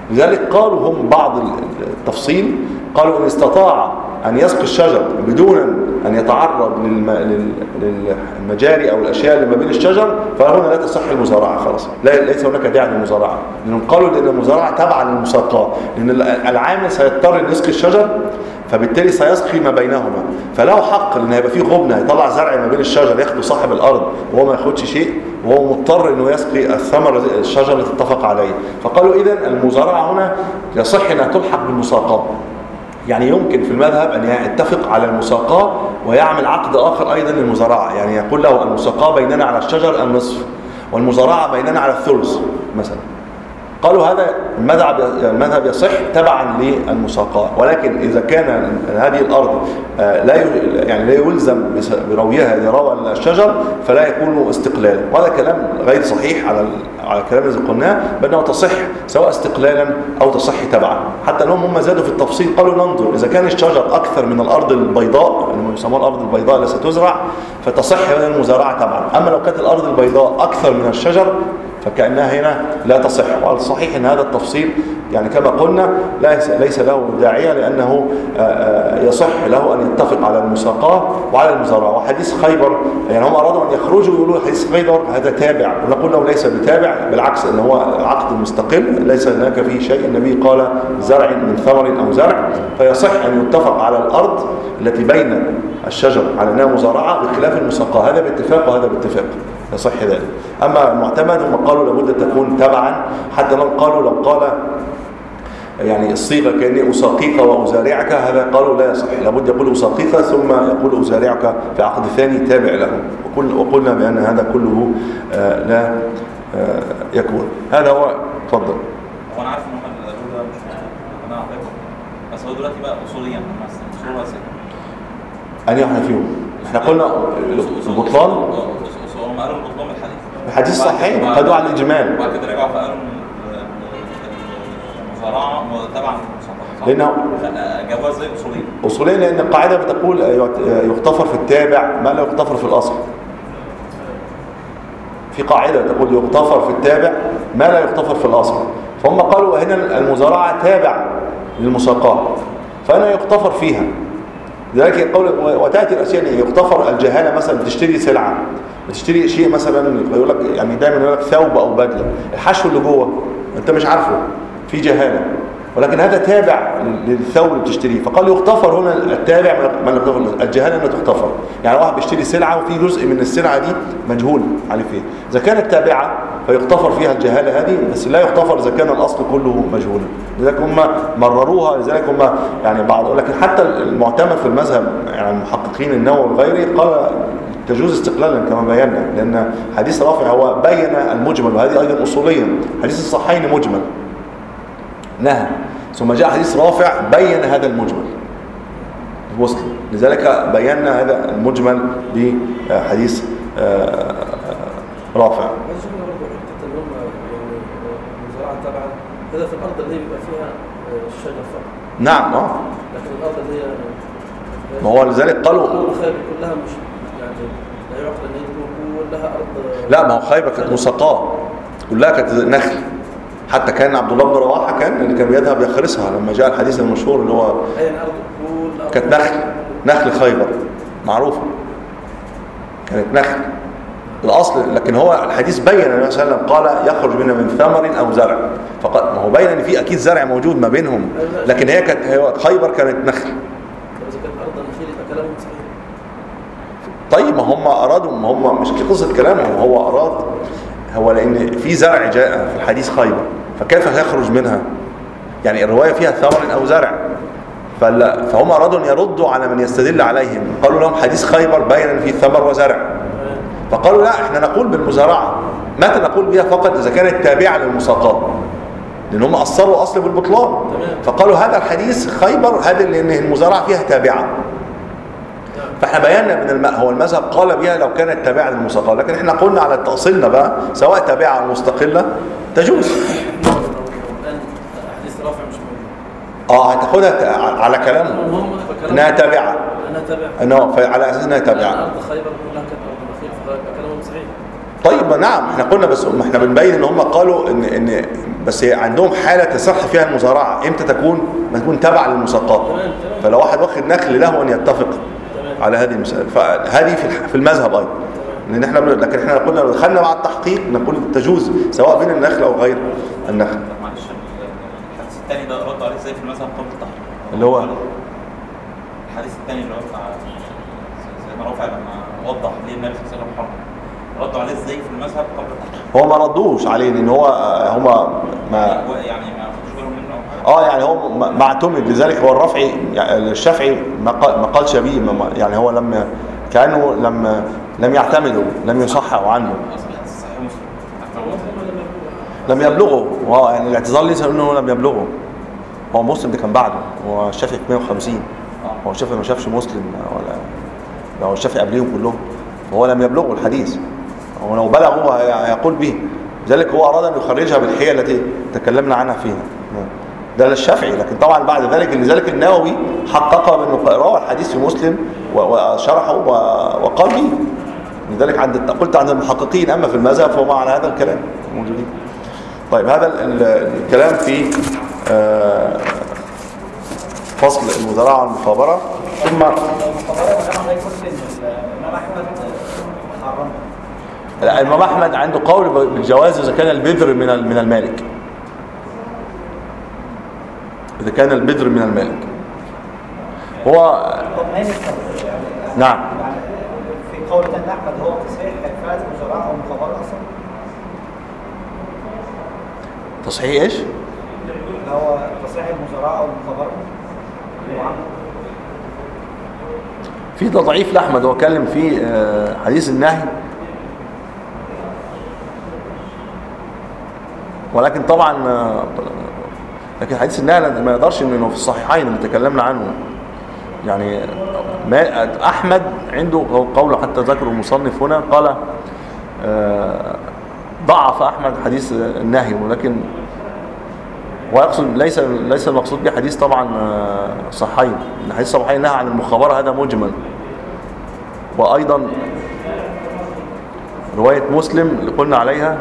Speaker 1: لذلك قالوا هم بعض التفصيل، قالوا إن استطاع أن يسقي الشجر بدون أن يتعرض للم... للمجاري أو الأشياء اللي ما بين الشجر، فهنا لا تصح المزارعة خلاص، لا ليس هناك داعي للمزارعة، لأنهم قالوا لأن المزارعة تبعا للمساقاة، لأن العامل سيضطر أن يسقي الشجر فبالتالي سيسقي ما بينهما، فله حق لأن هيبقى فيه غبنة يطلع زرع ما بين الشجر ياخده صاحب الأرض وهو ما ياخدش شيء، وهو مضطر أنه يسقي الثمر الشجر اللي اتفق عليه. فقالوا إذن المزارعة هنا يصح أنها تلحق بالمساقاة، يعني يمكن في المذهب أن يتفق على المساقاة ويعمل عقد آخر أيضا للمزارعة، يعني يقول له المساقاة بيننا على الشجر النصف والمزارعة بيننا على الثلث مثلا. قالوا هذا المذهب المذهب يصح تبعا للمساقاة، ولكن إذا كان هذه الأرض لا يعني لا يلزم برويها لروى الشجر فلا يكون استقلالا، وهذا كلام غير صحيح على على الكلام الذي قلناه بأنه تصح سواء استقلالا أو تصح تبعا. حتى لهم هم زادوا في التفصيل، قالوا ننظر إذا كان الشجر أكثر من الأرض البيضاء اللي يسموها الأرض البيضاء التي ستزرع فتصح هذه المزارعة تبعا، أما لو كانت الأرض البيضاء أكثر من الشجر فكأنها هنا لا تصح. والصحيح أن هذا التفصيل يعني كما قلنا ليس له داعية، لأنه يصح له أن يتفق على المساقاة وعلى المزارعة. وحديث خيبر يعني هم أرادوا أن يخرجوا يقولوا حديث خيبر هذا تابع، ونقول له ليس بتابع، بالعكس أنه هو عقد مستقل ليس هناك فيه شيء. النبي قال زرع من ثمر أو زرع، فيصح أن يتفق على الأرض التي بين الشجر على أنها مزارعة بخلاف المساقاة، هذا باتفاق وهذا باتفاق يصح ذلك. أما المعتمد هم قالوا لابد أن تكون تبعا، حتى لو قالوا لو قال يعني الصيغة كأني أساقيك وأزارعك، هذا قالوا لا يصح، لابد يقول أساقيك ثم يقول أزارعك في عقد ثاني تابع له، وقلنا بأن هذا كله لا يكون. هذا هو. تفضل.
Speaker 3: هو أنا عارف إن هم الأولى مش أنا أعطيكم، بس هو دلوقتي بقى أصوليا مثلا أصول واسعة.
Speaker 1: أنهي واحد فيهم؟ إحنا قلنا البطلان.
Speaker 3: هم قالوا البطلان الحديث.
Speaker 1: الحديث صحيح، خدوا على الإجمال.
Speaker 3: وبعد كده رجعوا فقالوا المزارعة تبع
Speaker 1: لأنه
Speaker 3: جواز زي أصوليا.
Speaker 1: أصوليا لأن القاعدة بتقول يغتفر في التابع ما لا يغتفر في الأصل. في قاعدة تقول يغتفر في التابع ما لا يغتفر في الأصل، فهم قالوا هنا المزارعة تابع للمساقاة فأنا يغتفر فيها. لذلك يقول وتأتي الأشياء يغتفر الجهالة، مثلا بتشتري سلعة بتشتري شيء مثلا يقول لك يعني دايما يقول لك ثوب أو بدلة، الحشو اللي جوه أنت مش عارفه في جهالة، ولكن هذا تابع للثوب اللي بتشتريه، فقال يغتفر هنا التابع ما لا يغتفر الجهالة انها تغتفر. يعني واحد بيشتري سلعة وفي جزء من السلعة دي مجهول عليه فيه، إذا كانت تابعة فيغتفر فيها الجهالة هذه، بس لا يغتفر إذا كان الأصل كله مجهولا. لذلك هم مرروها، لذلك هم يعني بعض، لكن حتى المعتمد في المذهب يعني المحققين النووي وغيره قال تجوز استقلالا كما بينا، لأن حديث رافع هو بين المجمل، وهذه أيضا أصوليا حديث الصحيحين مجمل نهى، ثم جاء حديث رافع بين هذا المجمل وصل، لذلك بينا هذا المجمل بحديث رافع.
Speaker 4: هذا في الأرض اللي بيبقى فيها الشجر فقط.
Speaker 1: نعم اه.
Speaker 4: لكن الأرض اللي هي
Speaker 1: ما هو لذلك قالوا
Speaker 4: الأرض خيبر كلها مش يعني لا يعقل ان يكون لها أرض.
Speaker 1: لا، ما هو خيبر كانت مساقاه كلها كانت نخل، حتى كان عبد الله بن رواحه كان اللي كان بيذهب يخرسها لما جاء الحديث المشهور اللي هو
Speaker 4: اي الارض كل
Speaker 1: كانت نخل نخل خيبر معروفه كانت نخل الاصل، لكن هو الحديث بين النبي صلى الله عليه وسلم قال يخرج منها من ثمر او زرع، فقط ما هو بين ان في اكيد زرع موجود ما بينهم، لكن هي كانت هي خيبر كانت نخل.
Speaker 4: اذا كانت ارض نخيل يبقى كلامهم صحيح.
Speaker 1: طيب ما هم ارادوا، ما هم مش قصه كلامهم، هو اراد هو لأن في زرع جاء في الحديث خيبر، فكيف يخرج منها؟ يعني الرواية فيها ثمر أو زرع، فهم أرادوا أن يردوا على من يستدل عليهم، قالوا لهم حديث خيبر بين أن فيه ثمر وزرع، فقالوا لا احنا نقول بالمزارعة، متى نقول بها فقط إذا كانت تابعة للمساقات، لأن هم أصروا أصل بالبطلان، فقالوا هذا الحديث خيبر هذا لأن المزارعة فيها تابعة، فاحنا بينا من الماء هو المذهب قال بها لو كانت تابعه للمساقاه، لكن احنا قلنا على تأصيلنا بقى سواء تابعه او مستقله تجوز.
Speaker 4: حديث رافع مش موجود.
Speaker 1: اه هتاخدها على كلامهم انها تابعه.
Speaker 4: انها تابعه.
Speaker 1: انه على اساس انها تابعه.
Speaker 4: ارض خيبر كلها كانت ارض نخيل، فكلامهم صحيح.
Speaker 1: طيب نعم احنا قلنا، بس احنا بنبين ان هم قالوا ان ان بس عندهم حالة تصح فيها المزارعة امتى تكون؟ ما تكون تبع للمساقات. فلو واحد واخد نخل له ان يتفق على هذه المسألة، فهذه في المذهب ايضا. لان احنا لكن احنا قلنا لو دخلنا مع التحقيق نقول تجوز سواء بين النخل او غير النخل.
Speaker 3: معلش الحديث الثاني ده رد عليه ازاي في المذهب قبل التحقيق؟
Speaker 1: اللي هو
Speaker 3: الحديث الثاني اللي هو بتاع سيدنا رافع لما وضح ليه النبي صلى الله عليه وسلم حرم، ردوا عليه ازاي في المذهب قبل التحقيق؟
Speaker 1: هو ما ردوش عليه لان هو هما ما
Speaker 3: يعني ما خدوش بالهم منه او حاجه.
Speaker 1: اه يعني هو ما اعتمد، لذلك هو الرافعي يعني الشافعي ما قالش به، يعني هو لم كانه لم لم يعتمدوا، لم يصححوا عنه، لم يبلغوا. اه يعني الاعتذار ليس انه لم يبلغوا، هو مسلم ده كان بعده، هو الشافعي في مئة وخمسين، هو الشافعي ما شافش مسلم ولا هو الشافعي قبليهم كلهم، فهو لم يبلغوا الحديث، هو لو بلغوا يقول به، لذلك هو اراد ان يخرجها بالحيل التي تكلمنا عنها فيها. ده للشافعي، لكن طبعا بعد ذلك لذلك النووي حقق بانه روى الحديث في مسلم وشرحه وقال به، لذلك عند قلت عند المحققين، اما في المذهب فهو على هذا الكلام موجودين. طيب هذا الكلام في فصل المزارعه والمخابره. ثم الإمام أحمد عنده قول بالجواز إذا كان البذر من من المالك، إذا كان البذر من المالك هو نعم.
Speaker 2: في قول الإمام أحمد هو تصحيح فعل المزارعة والمخابرة أصلا.
Speaker 1: تصحيح إيش؟
Speaker 2: هو تصحيح المزارعة والمخابرة.
Speaker 1: في تضعيف لأحمد، هو اتكلم في حديث النهي، ولكن طبعا لكن حديث النهي ما يقدرش انه في الصحيحين اللي تكلمنا عنه. يعني ما احمد عنده قول حتى ذكره المصنف هنا، قال ضعف احمد حديث النهي، ولكن ويقصد ليس ليس المقصود به حديث طبعا صحيحين، ان حديث صحيحين نهى عن المخابره هذا مجمل. وايضا روايه مسلم اللي قلنا عليها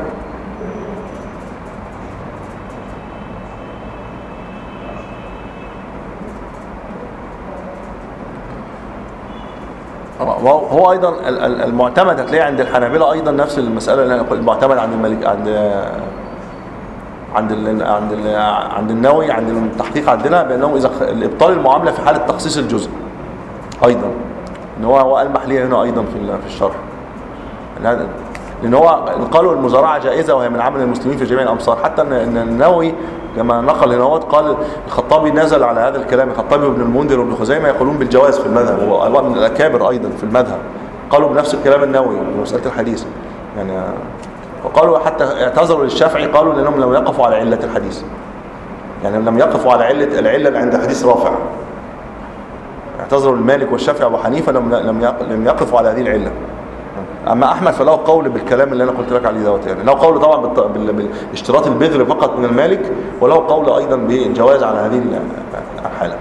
Speaker 1: هو ايضا المعتمد هتلاقيه عند الحنابلة ايضا نفس المساله اللي انا المعتمد عند الملك عند عند ال عند ال عند النووي عند التحقيق عندنا بانه اذا الابطال المعامله في حاله تخصيص الجزء ايضا، ان هو هو المح ليه هنا ايضا في في الشرح، لان هو قالوا المزارعه جائزه وهي من عمل المسلمين في جميع الامصار، حتى ان النووي كما نقل هنا قال الخطابي نزل على هذا الكلام، الخطابي وابن المنذر وابن خزيمه يقولون بالجواز في المذهب، هو من الاكابر ايضا في المذهب، قالوا بنفس الكلام النووي في مساله الحديث يعني. وقالوا حتى اعتذروا للشافعي، قالوا لانهم لم يقفوا على عله الحديث، يعني لم يقفوا على عله العله اللي عند حديث رافع، اعتذروا للمالك والشافعي وابو حنيفه لم لم لم يقفوا على هذه العله. اما احمد فله قول بالكلام اللي انا قلت لك عليه دوت، يعني له قول طبعا باشتراط البذر فقط من المالك، وله قول ايضا بالجواز على هذه الحاله.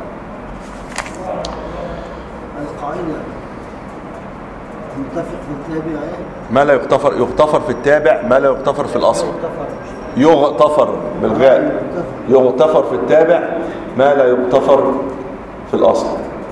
Speaker 5: القاعده متفق في التابع
Speaker 1: ما لا يغتفر يغتفر في التابع ما لا يغتفر في الاصل، يغتفر بالغاء، يغتفر في التابع ما لا يغتفر في الاصل.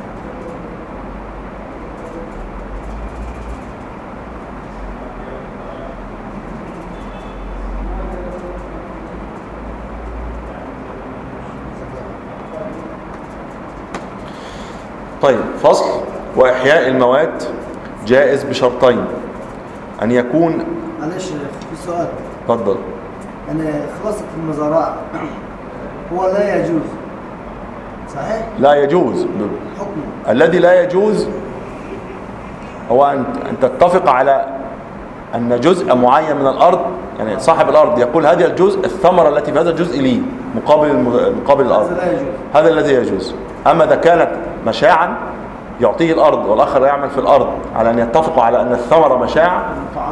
Speaker 1: طيب فصل. وإحياء المواد جائز بشرطين، أن يكون
Speaker 5: معلش في سؤال.
Speaker 1: اتفضل.
Speaker 5: يعني خلاصة المزارع هو لا يجوز صحيح؟
Speaker 1: لا يجوز
Speaker 5: حكمه
Speaker 1: الذي لا يجوز هو أن تتفق على أن جزء معين من الأرض، يعني صاحب الأرض يقول هذا الجزء الثمرة التي في هذا الجزء لي مقابل مقابل الأرض،
Speaker 5: هذا لا يجوز،
Speaker 1: هذا الذي يجوز. أما إذا كانت مشاعا يعطيه الأرض والآخر يعمل في الأرض على أن يتفقوا على أن الثمرة مشاع،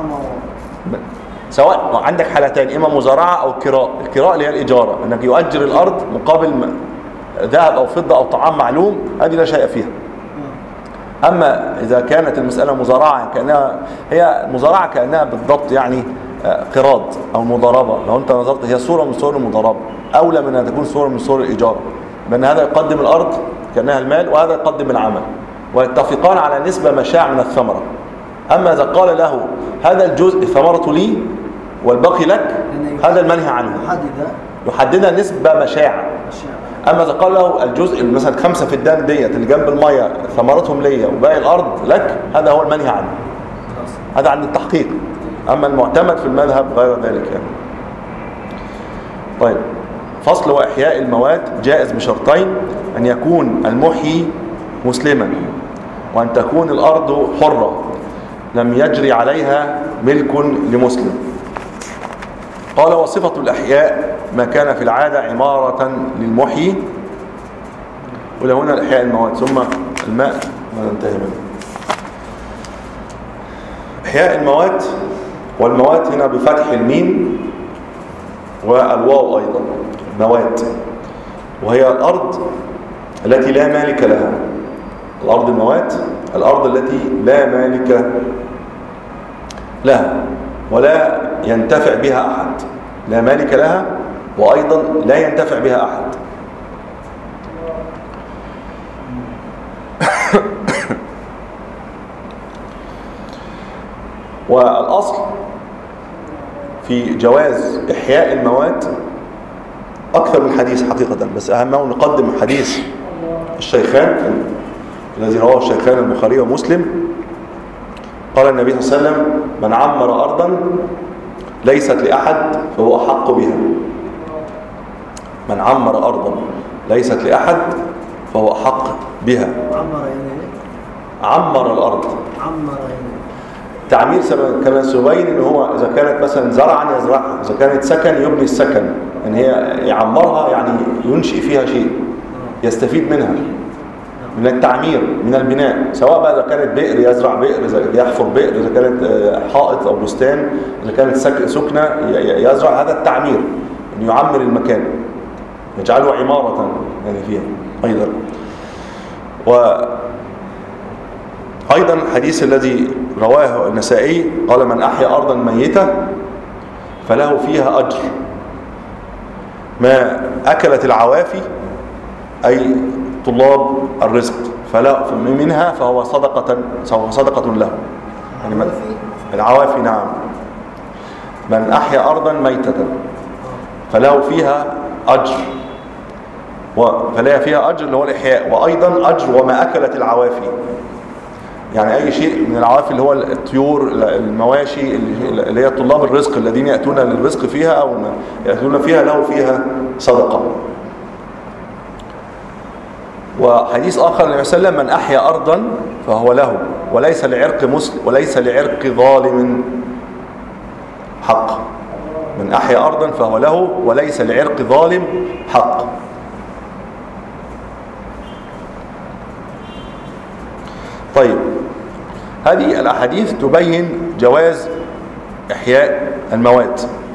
Speaker 1: سواء عندك حالتين، إما مزارعة أو كراء. الكراء اللي هي الإجارة، أنك يؤجر الأرض مقابل ذهب أو فضة أو طعام معلوم، هذه لا شيء فيها. أما إذا كانت المسألة مزارعة كأنها هي مزارعة كأنها بالضبط يعني قراض أو مضاربة، لو أنت نظرت هي صورة من صور المضاربة، أولى من أن تكون صورة من صور الإيجار، بأن هذا يقدم الأرض كأنها المال وهذا يقدم العمل، ويتفقان على نسبة مشاع من الثمرة. أما إذا قال له هذا الجزء ثمرته لي والباقي لك، هذا المنهي عنه، يحددها نسبة مشاع. أما إذا قال له الجزء مثلا خمسة في الدان ديت اللي جنب المية ثمرتهم ليا وباقي الأرض لك، هذا هو المنهي عنه، هذا عند التحقيق. أما المعتمد في المذهب غير ذلك يعني. طيب، فصل وإحياء المواد جائز بشرطين: أن يكون المحيي مسلما، وأن تكون الأرض حرة لم يجري عليها ملك لمسلم. قال: وصفة الأحياء ما كان في العادة عمارة للمحيي، ولهنا الأحياء المواد، ثم الماء ما ننتهي منه. إحياء المواد، والمواد هنا بفتح الميم والواو أيضا، مواد، وهي الأرض التي لا مالك لها. الأرض المواد، الأرض التي لا مالك لها ولا ينتفع بها أحد، لا مالك لها وأيضا لا ينتفع بها أحد. والأصل في جواز إحياء المواد أكثر من حديث حقيقة، بس أهمه نقدم حديث الشيخان الذي رواه الشيخان البخاري ومسلم. قال النبي صلى الله عليه وسلم: من عمر أرضا ليست لأحد فهو أحق بها. من عمر أرضا ليست لأحد فهو أحق بها.
Speaker 5: عمر يعني
Speaker 1: عمر الأرض،
Speaker 5: عمر يعني
Speaker 1: تعمير كما سبين ان هو اذا كانت مثلا زرعا يزرعها، اذا كانت سكن يبني السكن، ان هي يعمرها يعني ينشئ فيها شيء يستفيد منها من التعمير، من البناء، سواء بقى اذا كانت بئر يزرع بئر، اذا يحفر بئر، اذا كانت حائط او بستان، اذا كانت سكنه يزرع، هذا التعمير، ان يعمر المكان يجعله عمارة يعني فيها ايضا. و أيضا الحديث الذي رواه النسائي قال: من أحيا أرضا ميتة فله فيها أجر ما أكلت العوافي، أي طلاب الرزق، فلا منها فهو صدقة صدقة له. يعني من العوافي، نعم. من أحيا أرضا ميتة فله فيها أجر، فلا فيها أجر اللي هو الإحياء، وأيضا أجر وما أكلت العوافي، يعني أي شيء من العوافي اللي هو الطيور، المواشي اللي هي طلاب الرزق الذين يأتون للرزق فيها أو يأتون فيها، له فيها صدقة. وحديث آخر النبي صلى الله عليه وسلم: من أحيا أرضا فهو له وليس لعرق مسلم وليس لعرق ظالم حق. من أحيا أرضا فهو له وليس لعرق ظالم حق. طيب، هذه الأحاديث تبين جواز إحياء المواد.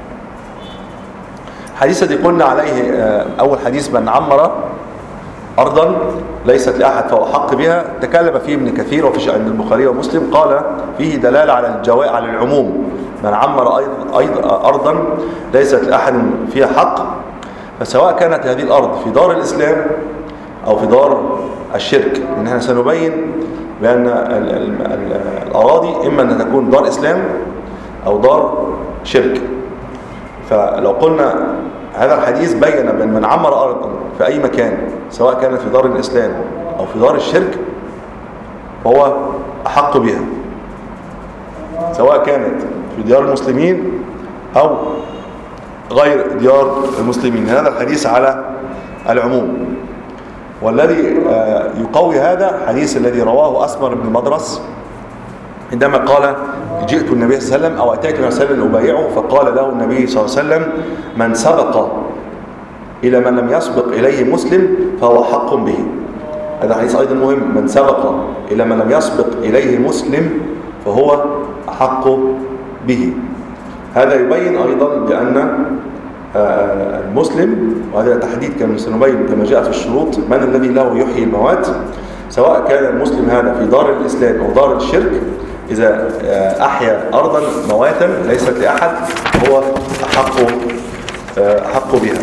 Speaker 1: الحديث الذي قلنا عليه أول حديث: من عمر أرضا ليست لأحد فهو حق بها، تكلم فيه ابن كثير وفي عند البخاري ومسلم، قال فيه دلالة على الجواء على العموم. من عمر أيضا أرضا ليست لأحد فيها حق، فسواء كانت هذه الأرض في دار الإسلام أو في دار الشرك، لأننا سنبين بأن الأراضي إما أن تكون دار إسلام أو دار شرك. فلو قلنا هذا الحديث بين بأن من عمر أرضا في أي مكان سواء كانت في دار الإسلام أو في دار الشرك فهو أحق بها، سواء كانت في ديار المسلمين أو غير ديار المسلمين. هذا الحديث على العموم. والذي يقوي هذا حديث الذي رواه أسمر بن مدرس عندما قال: جئت النبي صلى الله عليه وسلم أو أتيت النبي صلى الله عليه وسلم أبايعه، فقال له النبي صلى الله عليه وسلم: من سبق إلى من لم يسبق إليه مسلم فهو حق به. هذا حديث أيضا مهم: من سبق إلى من لم يسبق إليه مسلم فهو أحق به. هذا يبين أيضا بأن المسلم، وهذا تحديد كما سنبين كما جاء في الشروط، من الذي له يحيي المواد، سواء كان المسلم هذا في دار الإسلام أو دار الشرك، إذا أحيا أرضا مواتا ليست لأحد هو أحق أحق بها.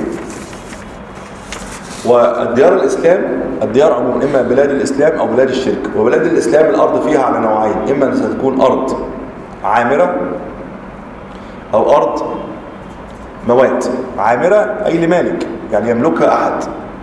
Speaker 1: والديار الإسلام الديار عموما إما بلاد الإسلام أو بلاد الشرك. وبلاد الإسلام الأرض فيها على نوعين، إما أن ستكون أرض عامرة أو أرض موات. عامرة أي لمالك، يعني يملكها أحد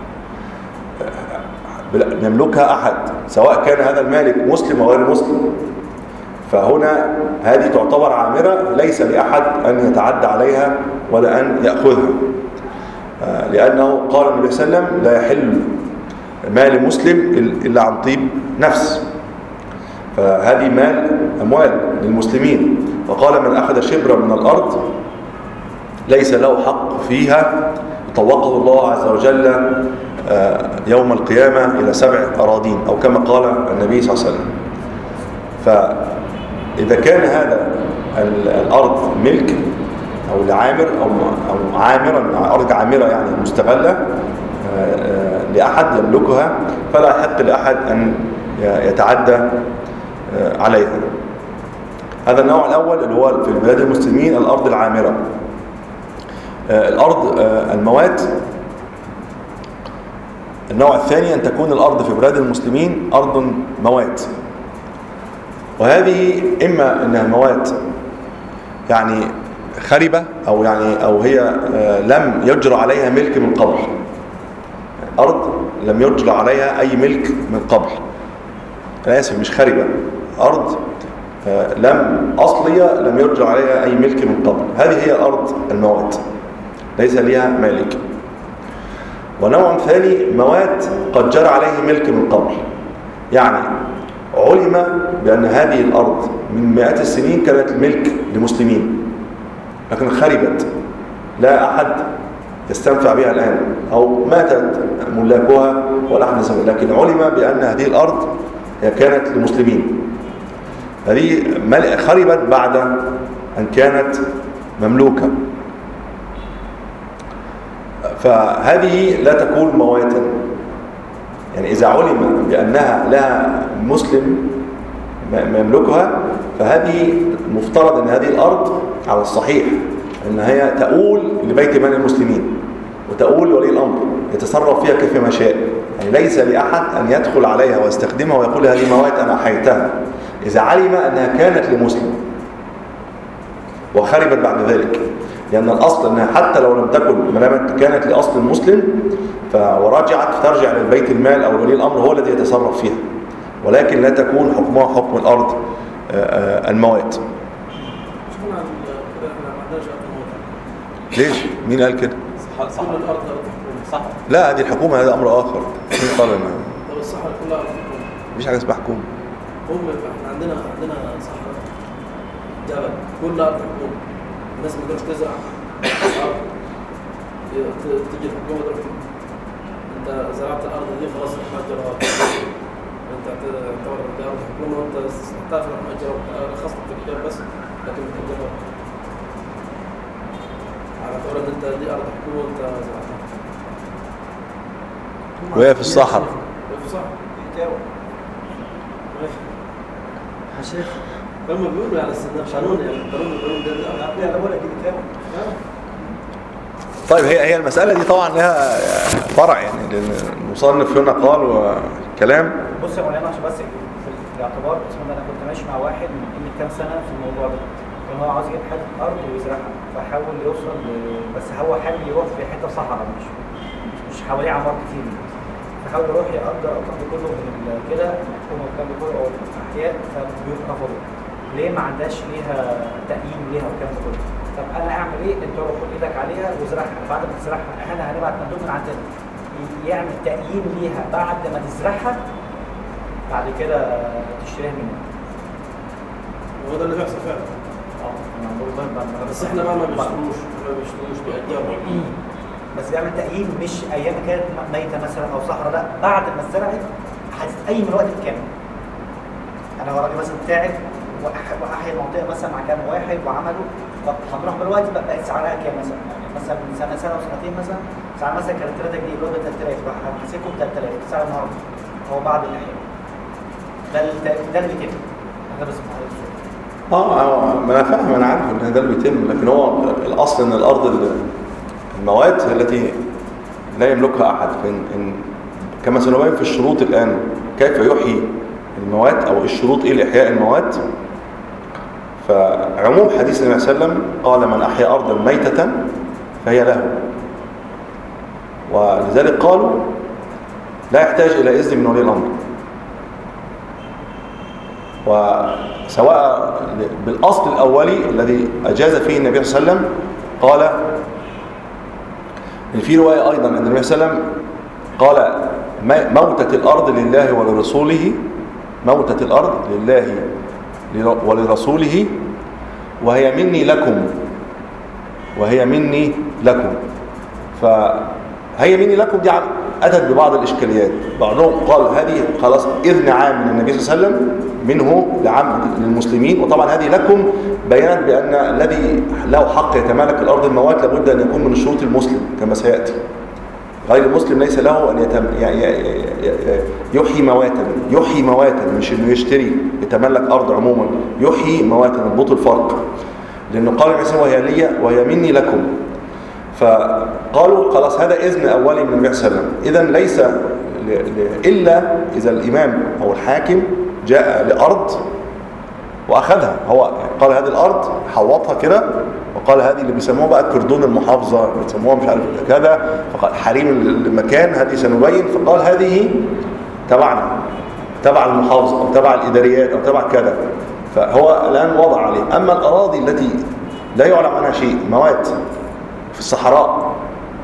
Speaker 1: يملكها أحد سواء كان هذا المالك مسلم أو غير مسلم. فهنا هذه تعتبر عامرة ليس لأحد أن يتعدى عليها ولا أن يأخذها، لأنه قال النبي صلى الله عليه وسلم لا يحل مال مسلم إلا عن طيب نفس. فهذه مال أموال للمسلمين. وقال من أخذ شبرا من الأرض ليس له حق فيها طوقه الله عز وجل يوم القيامة إلى سبع أراضين أو كما قال النبي صلى الله عليه وسلم. فإذا كان هذا الأرض ملك أو لعامر أو أو عامرا أرض عامرة يعني مستغلة لأحد يملكها فلا يحق لأحد أن يتعدى عليها. هذا النوع الأول اللي هو في بلاد المسلمين الأرض العامرة. الأرض الموات النوع الثاني أن تكون الأرض في بلاد المسلمين أرض موات، وهذه إما أنها موات يعني خربة أو يعني أو هي لم يجرى عليها ملك من قبل، أرض لم يجرى عليها أي ملك من قبل. أنا آسف مش خربة، أرض لم أصلية لم يجرى عليها أي ملك من قبل، هذه هي أرض الموات ليس لها مالك. ونوع ثاني موات قد جرى عليه ملك من قبل، يعني علم بأن هذه الأرض من مئات السنين كانت ملك لمسلمين لكن خربت لا أحد يستنفع بها الآن أو ماتت ملاكها ولا أحد يستنفع، لكن علم بأن هذه الأرض كانت لمسلمين. هذه خربت بعد أن كانت مملوكة، فهذه لا تكون مواتا. يعني إذا علم بأنها لها مسلم يملكها فهذه مفترض أن هذه الأرض على الصحيح أن هي تؤول لبيت مال المسلمين وتؤول لولي الأمر يتصرف فيها كيفما شاء. يعني ليس لأحد أن يدخل عليها ويستخدمها ويقول هذه موات أنا أحيتها إذا علم أنها كانت لمسلم وخربت بعد ذلك، لأن الأصل أنها حتى لو لم تكن ملامة كانت لأصل مسلم ورجعت فترجع للبيت المال أو ولي الأمر هو الذي يتصرف فيها، ولكن لا تكون حكمها حكم الأرض الموات. ليش؟ مين قال كده؟
Speaker 3: صح صح صح.
Speaker 1: لا هذه الحكومة هذا أمر آخر. مين قال لنا؟
Speaker 4: طب الصحراء كلها أرض حكومة.
Speaker 1: مفيش حاجة اسمها حكومة.
Speaker 4: هم احنا عندنا عندنا صحراء جبل كلها أرض حكومة. الناس ما تقدرش تزرع أرض. تيجي الحكومة تقول أنت زرعت الأرض دي خلاص راح مأجرها. أنت تعتبر دي أرض حكومة وأنت استحقها راح مأجرها رخصت في الكتاب بس لكن بتأجرها. على اعتبار ان انت دي ارض حكومه وانت زرعتها.
Speaker 1: وهي في الصحراء.
Speaker 4: وهي في الصحراء.
Speaker 5: يا شيخ
Speaker 4: هم بيقولوا يعني القانون يعني القانون القانون ده
Speaker 2: انا بقول لك دي كتاب.
Speaker 1: طيب هي هي المسألة دي طبعا لها فرع يعني لأن المصنف هنا قال وكلام.
Speaker 2: بص يا مولانا عشان بس في الاعتبار اسمه انا كنت ماشي مع واحد من قيمة كام سنة في الموضوع ده، كان هو عاوز يجيب حتة أرض ويزرعها فحاول يوصل بس هو حابب يروح في حتة صحراء مش مش حواليه عمار كتير، فحاول يروح يأجر الكلام ده كله من كده الحكومة والكلام ده كله أو الأحياء فبيوت رفضوا ليه ما عندهاش ليها تأيين ليها والكلام ده كله. طب انا اعمل ايه؟ انت روح خد ايدك عليها وازرعها، بعد ما تزرعها احنا هنبعت مندوب من عندنا يعمل تأيين ليها بعد ما تزرعها بعد كده تشتريها منه.
Speaker 4: هو ده اللي بيحصل فعلا.
Speaker 2: اه انا
Speaker 4: بس احنا بقى ما بيشتروش ما بيشتروش بيأجروا
Speaker 2: بس بيعمل تأيين مش ايام كانت ميته مثلا او صحراء، لا بعد ما اتزرعت هتتأيم الوقت الكامل. انا هو راجل مثلا تعب واحيا المنطقه مثلا مع كام واحد وعملوا، طب هنروح بالوقت بقت سعرها كام مثلا؟ مثلا من سنه سنه وسنتين مثلا سعر مثلا كانت ثلاثة جنيه اللي هو ب ثلاثة آلاف بقى هنمسكهم ثلاثة آلاف سعر النهارده هو بعد الاحياء. ده ده اللي كده حاجه بس محدش.
Speaker 1: اه اه ما انا فاهم، انا عارف ان ده اللي بيتم، لكن هو الاصل ان الارض المواد التي لا يملكها احد. فإن إن كما سنبين في الشروط الان كيف يحيي المواد او الشروط ايه لاحياء المواد. فعموم حديث النبي صلى الله عليه وسلم قال من احيا ارضا ميتة فهي له، ولذلك قالوا لا يحتاج الى اذن من ولي الامر، وسواء بالاصل الاولي الذي اجاز فيه النبي صلى الله عليه وسلم. قال إن في روايه ايضا ان النبي صلى الله عليه وسلم قال موتة الارض لله ولرسوله، موتة الارض لله ولرسوله وهي مني لكم، وهي مني لكم. فهي مني لكم دي أتت ببعض الإشكاليات. بعضهم قال هذه خلاص إذن عام من النبي صلى الله عليه وسلم منه لعام للمسلمين، وطبعا هذه لكم بيانت بأن الذي له حق يتمالك الأرض الموات لابد أن يكون من الشروط المسلم كما سيأتي. غير المسلم ليس له أن يتم... يحيي مواتا، يحيي مواتا، مش أنه يشتري يتملك أرض عموما، يحيي مواتا، نضبط الفرق. لأنه قال النبي صلى الله عليه وسلم وهي لي وهي مني لكم. فقالوا خلاص هذا إذن أولي من النبي صلى الله عليه وسلم. إذن ليس ل... ل... إلا إذا الإمام أو الحاكم جاء لأرض وأخذها، هو قال هذه الأرض حوطها كده، وقال هذه اللي بيسموها بقى كردون المحافظة، بيسموها مش عارف كذا، فقال حريم المكان هذه سنبين، فقال هذه تبعنا، تبع المحافظة أو تبع الإداريات أو تبع كذا، فهو الآن وضع عليه. أما الأراضي التي لا يعلم عنها شيء، موات في الصحراء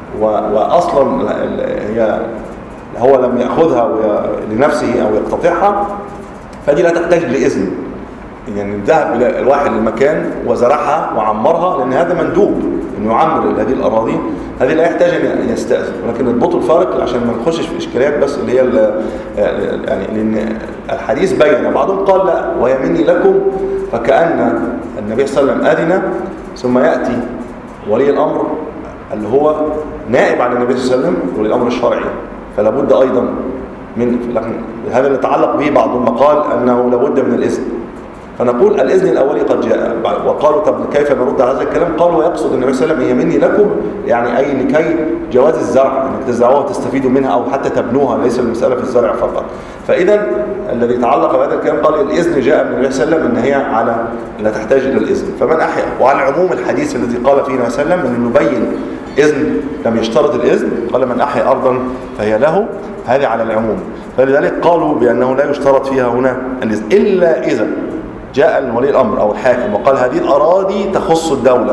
Speaker 1: وأصلا هي هو لم يأخذها لنفسه أو يقتطعها، فدي لا تحتاج لإذن. يعني ذهب إلى الواحد المكان وزرعها وعمرها، لأن هذا مندوب إنه يعمر هذه الأراضي، هذه لا يحتاج أن يستأذن. ولكن اضبط الفارق عشان ما نخشش في إشكاليات، بس اللي هي يعني لأن الحديث بين. بعضهم قال لا وهي مني لكم، فكأن النبي صلى الله عليه وسلم أذن، ثم يأتي ولي الأمر اللي هو نائب عن النبي صلى الله عليه وسلم، ولي الأمر الشرعي، فلا بد أيضا من، لكن هذا اللي يتعلق به بعضهم قال أنه لابد من الإذن. فنقول الإذن الأولي قد جاء. وقالوا طب كيف نرد على هذا الكلام؟ قالوا ويقصد النبي صلى الله عليه وسلم هي مني لكم، يعني أي لكي جواز الزرع، أنك تزرعوها وتستفيدوا منها أو حتى تبنوها، ليس المسألة في الزرع فقط. فإذا الذي يتعلق بهذا الكلام قال الإذن جاء من النبي صلى الله عليه وسلم أن هي على لا تحتاج إلى الإذن. فمن أحيا، وعلى عموم الحديث الذي قال فيه النبي صلى الله عليه وسلم أن نبين إذن لم يشترط الإذن، قال من أحيا أرضا فهي له، هذه على العموم. فلذلك قالوا بأنه لا يشترط فيها هنا الإذن إلا إذا جاء ولي الأمر أو الحاكم وقال هذه الأراضي تخص الدولة،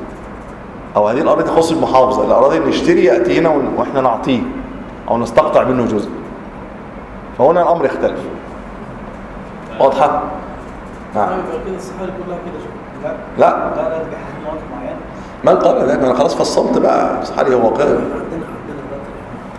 Speaker 1: أو هذه الأراضي تخص المحافظة، الأراضي اللي نشتري يأتي هنا وإحنا نعطيه أو نستقطع منه جزء. فهنا الأمر يختلف. واضحة؟ نعم.
Speaker 4: كده الصحاري كلها كده شو؟
Speaker 2: لا
Speaker 1: لا
Speaker 2: لا لا بيحدد مناطق معينة.
Speaker 1: ما قال ذلك، أنا خلاص فصلت بقى صحاري هو قال.
Speaker 4: عندنا عندنا دلوقتي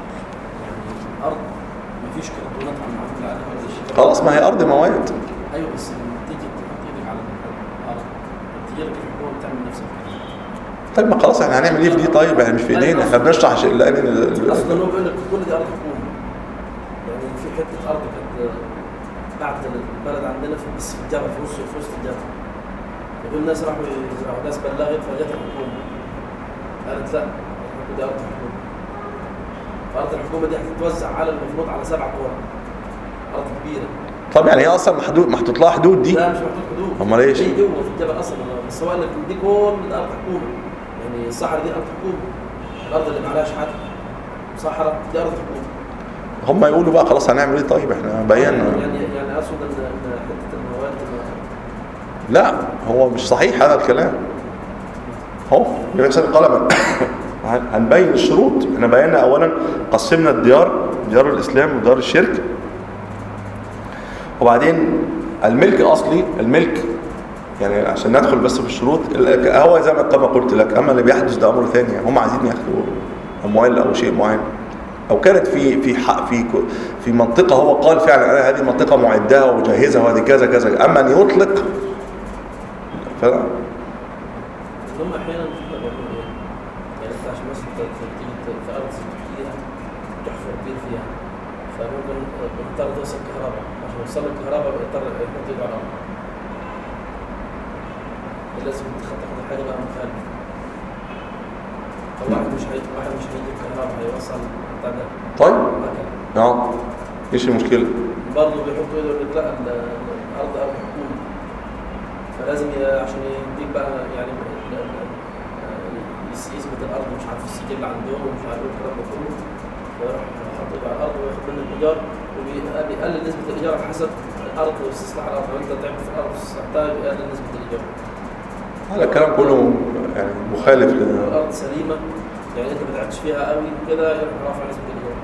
Speaker 4: يعني أرض ما فيش كرتونات عن معمول عليها ولا شيء.
Speaker 1: خلاص ما هي أرض مواد.
Speaker 4: أيوه بس لما تيجي تيجي على الأرض تيجي لك الحكومة بتعمل نفس الكلام.
Speaker 1: طيب ما خلاص احنا هنعمل ايه في دي؟ طيب احنا مش في ايدينا، احنا بنشرح شيء. لان
Speaker 4: اصلا هو بيقول لك كل دي ارض حكومه، يعني في حته ارض كانت بعد البلد عندنا في بس في الجبل، في نص في وسط الجبل، فكل الناس راحوا يزرعوا، ناس بلغت فجت الحكومه قالت لا دي ارض حكومه. فارض الحكومه دي هتتوزع على المفروض على سبع قرى، ارض كبيره.
Speaker 1: طب يعني هي اصلا محدود، محطوط لها حدود دي؟
Speaker 4: لا مش محطوط حدود.
Speaker 1: امال ايش؟
Speaker 4: دي جوه في الجبل اصلا، بس هو قال لك دي كل ارض حكومه، يعني الصحراء دي ارض حكومه، الارض اللي ما عليهاش حد صحراء دي ارض حكومه.
Speaker 1: هم يقولوا بقى خلاص هنعمل ايه؟ طيب احنا بينا.
Speaker 4: يعني يعني اقصد ان حته المواد
Speaker 1: لا هو مش صحيح هذا الكلام. هو النبي قال هنبين الشروط. احنا بينا اولا قسمنا الديار، ديار الاسلام وديار الشرك، وبعدين الملك الاصلي، الملك يعني عشان ندخل بس في الشروط، هو زي ما كما قلت لك. اما اللي بيحدث ده امر ثاني، يعني هم عايزين ياخدوا اموال او شيء معين، او كانت في في في في منطقه هو قال فعلا انا هذه منطقه معدها وجاهزه وهذه كذا كذا، اما ان يطلق فلا.
Speaker 4: هم احيانا بيعملوا ايه؟ يعني انت عشان مثلا تيجي في ارض فيها تحفر بير فيها، فممكن بنضطر توصل كهرباء، عشان يوصل لك كهرباء بيضطر يحط ايده على الارض. لازم تاخد حاجه بقى مخالف. طب واحد مش هي واحد مش هيجيب كهرباء هيوصل بتاع ده.
Speaker 1: طيب
Speaker 4: مكنة.
Speaker 1: اه ايش المشكله؟
Speaker 4: برضه بيحطوا يقول لك لا ال- الارض ارض حكومه، فلازم ي- عشان يديك بقى يعني ال- ال- يس- يثبت الارض مش عارف السجل عندهم ومش عارف ايه الكلام ده كله، فيروح يحط على الارض وياخد منه الايجار وبيقلل نسبه الايجار على حسب الارض واستصلاح الارض. لو انت تعبت في الارض واستصلحتها بيقلل نسبه الايجار.
Speaker 1: هذا الكلام كله يعني مخالف ل...
Speaker 4: لو الارض سليمه يعني انت ما تعبتش فيها قوي كده يروح رافع نسبه الايجار.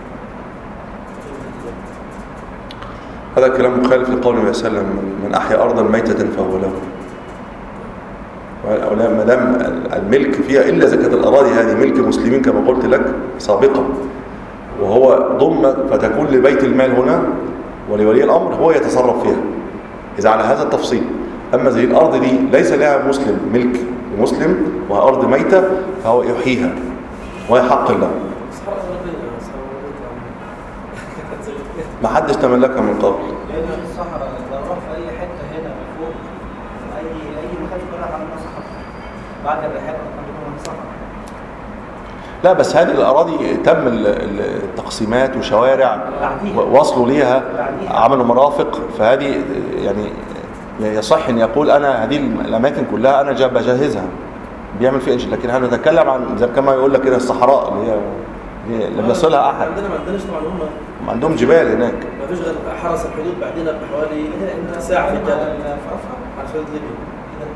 Speaker 1: هذا الكلام مخالف لقول النبي صلى الله عليه وسلم من احيا ارضا ميته فهو له. ما دام الملك فيها الا اذا كانت الاراضي هذه ملك مسلمين كما قلت لك سابقا، وهو ضم فتكون لبيت المال هنا ولولي الامر هو يتصرف فيها اذا على هذا التفصيل. اما زي الارض دي ليس لها مسلم ملك مسلم وهي ارض ميته فهو يحييها وهي حق له. ما حدش تملكها من قبل.
Speaker 2: لان الصحراء لو راح في اي حته هنا من فوق اي اي مكان راح على صحراء بعد الرحلات بتكون صحراء.
Speaker 1: لا بس هذه الأراضي تم التقسيمات وشوارع وصلوا ليها عملوا مرافق، فهذه يعني يصح أن يقول أنا هذه الأماكن كلها أنا جاب بجهزها بيعمل فيها إنشاء. لكن احنا نتكلم عن زي كما يقول لك كده الصحراء اللي هي لم يصلها أحد.
Speaker 4: عندنا ما عندناش طبعا هم
Speaker 1: عندهم جبال هناك.
Speaker 4: ما فيش غير حرس الحدود بعدين بحوالي ساعة في الجبل على حدود ليبيا.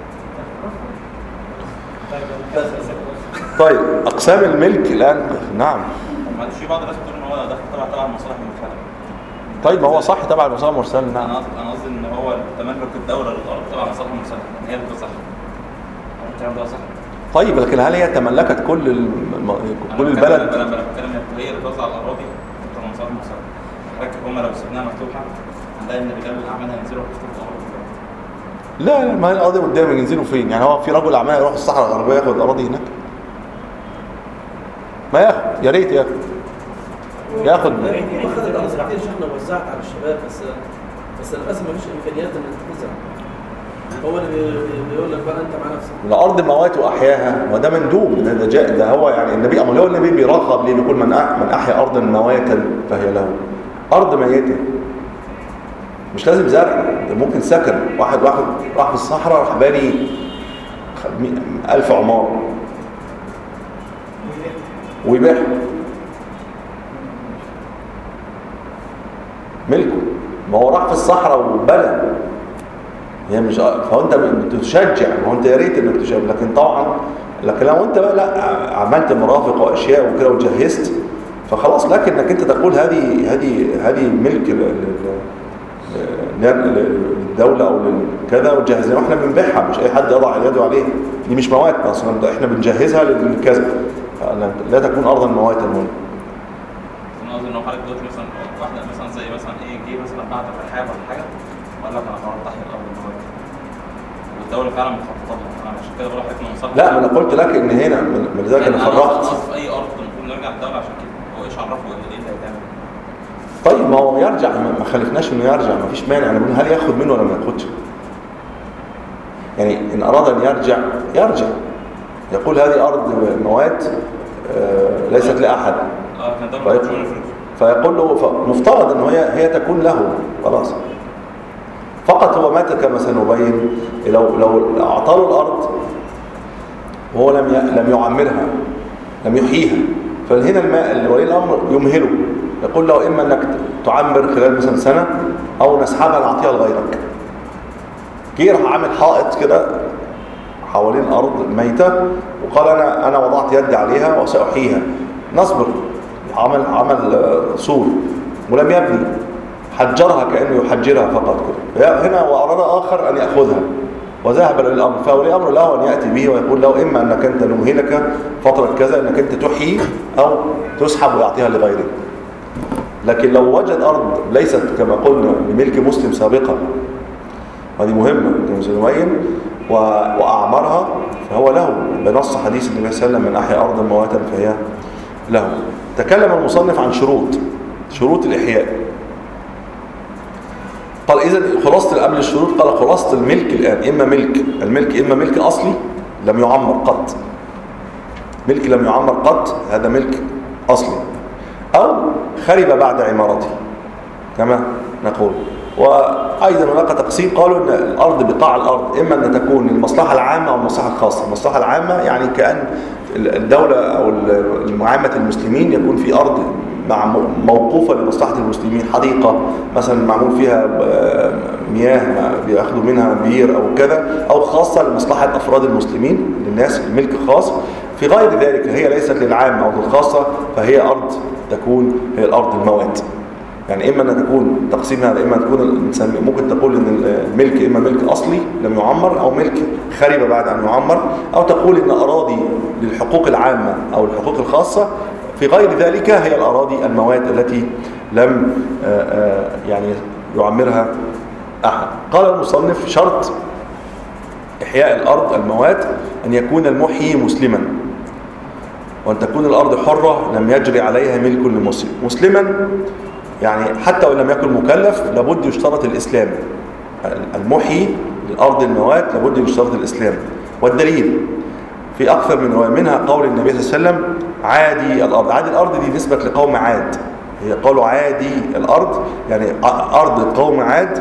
Speaker 1: طيب أقسام الملك الآن نعم.
Speaker 3: ما في بعض الناس بتقول ان هو داخل تبع تبع المصالح المرسله.
Speaker 1: طيب ما هو صح تبع المصالح المرسله. نعم.
Speaker 3: انا قصدي انا قصدي ان هو تملك الدوله للارض تبع المصالح المرسله، هي اللي بتصح. الكلام ده صح.
Speaker 1: طيب لكن هل هي تملكت كل الم... كل البلد؟
Speaker 3: انا بتكلم هي اللي بتوزع الاراضي تبع المصالح المرسله. حضرتك هم لو سيبناها مفتوحه هنلاقي ان رجال الاعمال هينزلوا يشتروا الاراضي.
Speaker 1: لا لا ما هي الأراضي قدام ينزلوا فين؟ يعني هو في رجل أعمال يروح الصحراء الغربية ياخد الأراضي هناك؟ ما ياخد، يا ريت ياخد. ياخد.
Speaker 4: ما خدت أراضي كتير شيخنا وزعت على الشباب بس بس للأسف ما فيش إمكانيات إن تتوزع. هو اللي بيقول لك بقى أنت مع نفسك.
Speaker 1: الأرض موات وأحياها وده مندوب ده جاء ده هو يعني النبي أما هو النبي بيرغب ليه بيقول من أح من أحيا أرضا مواتا فهي له. أرض ميتة. مش لازم زرع، ده ممكن سكن. واحد واحد راح في الصحراء راح باني ألف عمارة ويبيع ملكه. ما هو راح في الصحراء وبنى هي مش فهو انت بتشجع. ما هو انت يا ريت انك تشجع لكن طبعا لكن لو انت بقى لا عملت مرافق واشياء وكده وجهزت فخلاص. لكنك انت تقول هذه هذه هذه ملك للدولة أو للكذا وجهزها واحنا بنبيعها مش أي حد يضع يده عليها. دي مش موات أصلا احنا بنجهزها للكذا لا تكون أرضا مواتا هنا.
Speaker 3: انا قصدي ان هو حضرتك دلوقتي مثلا واحده مثلا زي مثلا ايه جه مثلا بعد الرحاب ولا حاجه وقال لك انا هروح تحت الارض دلوقتي والدوله فعلا مخططه لها. انا عشان كده بروح حكم مصالح.
Speaker 1: لا ما انا قلت لك ان هنا من لذلك انا فرقت
Speaker 3: في اي ارض المفروض نرجع للدوله عشان كده. هو ايش عرفه ايه اللي هيتعمل؟
Speaker 1: طيب ما هو يرجع ما خالفناش انه يرجع ما فيش مانع. انا بقول هل ياخد منه ولا ما ياخدش؟ يعني ان اراد ان يرجع يرجع يقول هذه ارض موات آه ليست لاحد.
Speaker 3: اه كان ده فيقول,
Speaker 1: فيقول له مفترض ان هي هي تكون له خلاص. فقط هو مات كما سنبين لو لو اعطاه الارض وهو لم لم يعمرها لم يحييها فهنا الماء ولي الامر يمهله يقول له اما انك تعمر خلال مثلا سنه او نسحبها نعطيها لغيرك. جه راح عامل حائط كده حوالين الارض ميته وقال انا انا وضعت يدي عليها وساحييها. نصبر. عمل عمل سور ولم يبني حجرها كانه يحجرها فقط كده. هنا واراد اخر ان ياخذها وذهب لولي الامر فولي الامر له ان ياتي به ويقول له اما انك انت نمهلك فتره كذا انك انت تحيي او تسحب ويعطيها لغيرك. لكن لو وجد أرض ليست كما قلنا لملك مسلم سابقا هذه مهمة نبين وأعمرها فهو له بنص حديث النبي صلى الله عليه وسلم من أحيا أرضا مواتا فهي له. تكلم المصنف عن شروط شروط الإحياء. قال إذن خلاصة قبل الشروط، قال خلاصة الملك الآن إما ملك الملك إما ملك أصلي لم يعمر قط، ملك لم يعمر قط هذا ملك أصلي، أو خرب بعد عمارته كما نقول. وأيضا هناك تقسيم، قالوا أن الأرض بقاع الأرض إما أن تكون المصلحة العامة أو المصلحة الخاصة. المصلحة العامة يعني كأن الدولة أو عامة المسلمين يكون في أرض مع موقوفة لمصلحة المسلمين، حديقة مثلا معمول فيها مياه بيأخذوا منها بير أو كذا، أو خاصة لمصلحة أفراد المسلمين للناس، الملك خاص. في غير ذلك هي ليست للعامة أو للخاصة، فهي أرض تكون هي الأرض الموات. يعني إما أن تكون تقسيم هذا، إما أن تكون ممكن تقول أن الملك إما ملك أصلي لم يعمر أو ملك خرب بعد أن يعمر، أو تقول أن أراضي للحقوق العامة أو الحقوق الخاصة. في غير ذلك هي الأراضي الموات التي لم يعني يعمرها أحد. قال المصنف شرط إحياء الأرض الموات أن يكون المحيي مسلما، وأن تكون الأرض حرة لم يجري عليها ملك لمسلم. مسلما يعني حتى وإن لم يكن مكلف لابد يشترط الإسلام. المحيي للأرض الموات لابد يشترط الإسلام. والدليل في أكثر من رواية، منها قول النبي صلى الله عليه وسلم عادي الأرض. عادي الأرض دي نسبة لقوم عاد، هي قالوا عادي الأرض يعني أرض قوم عاد،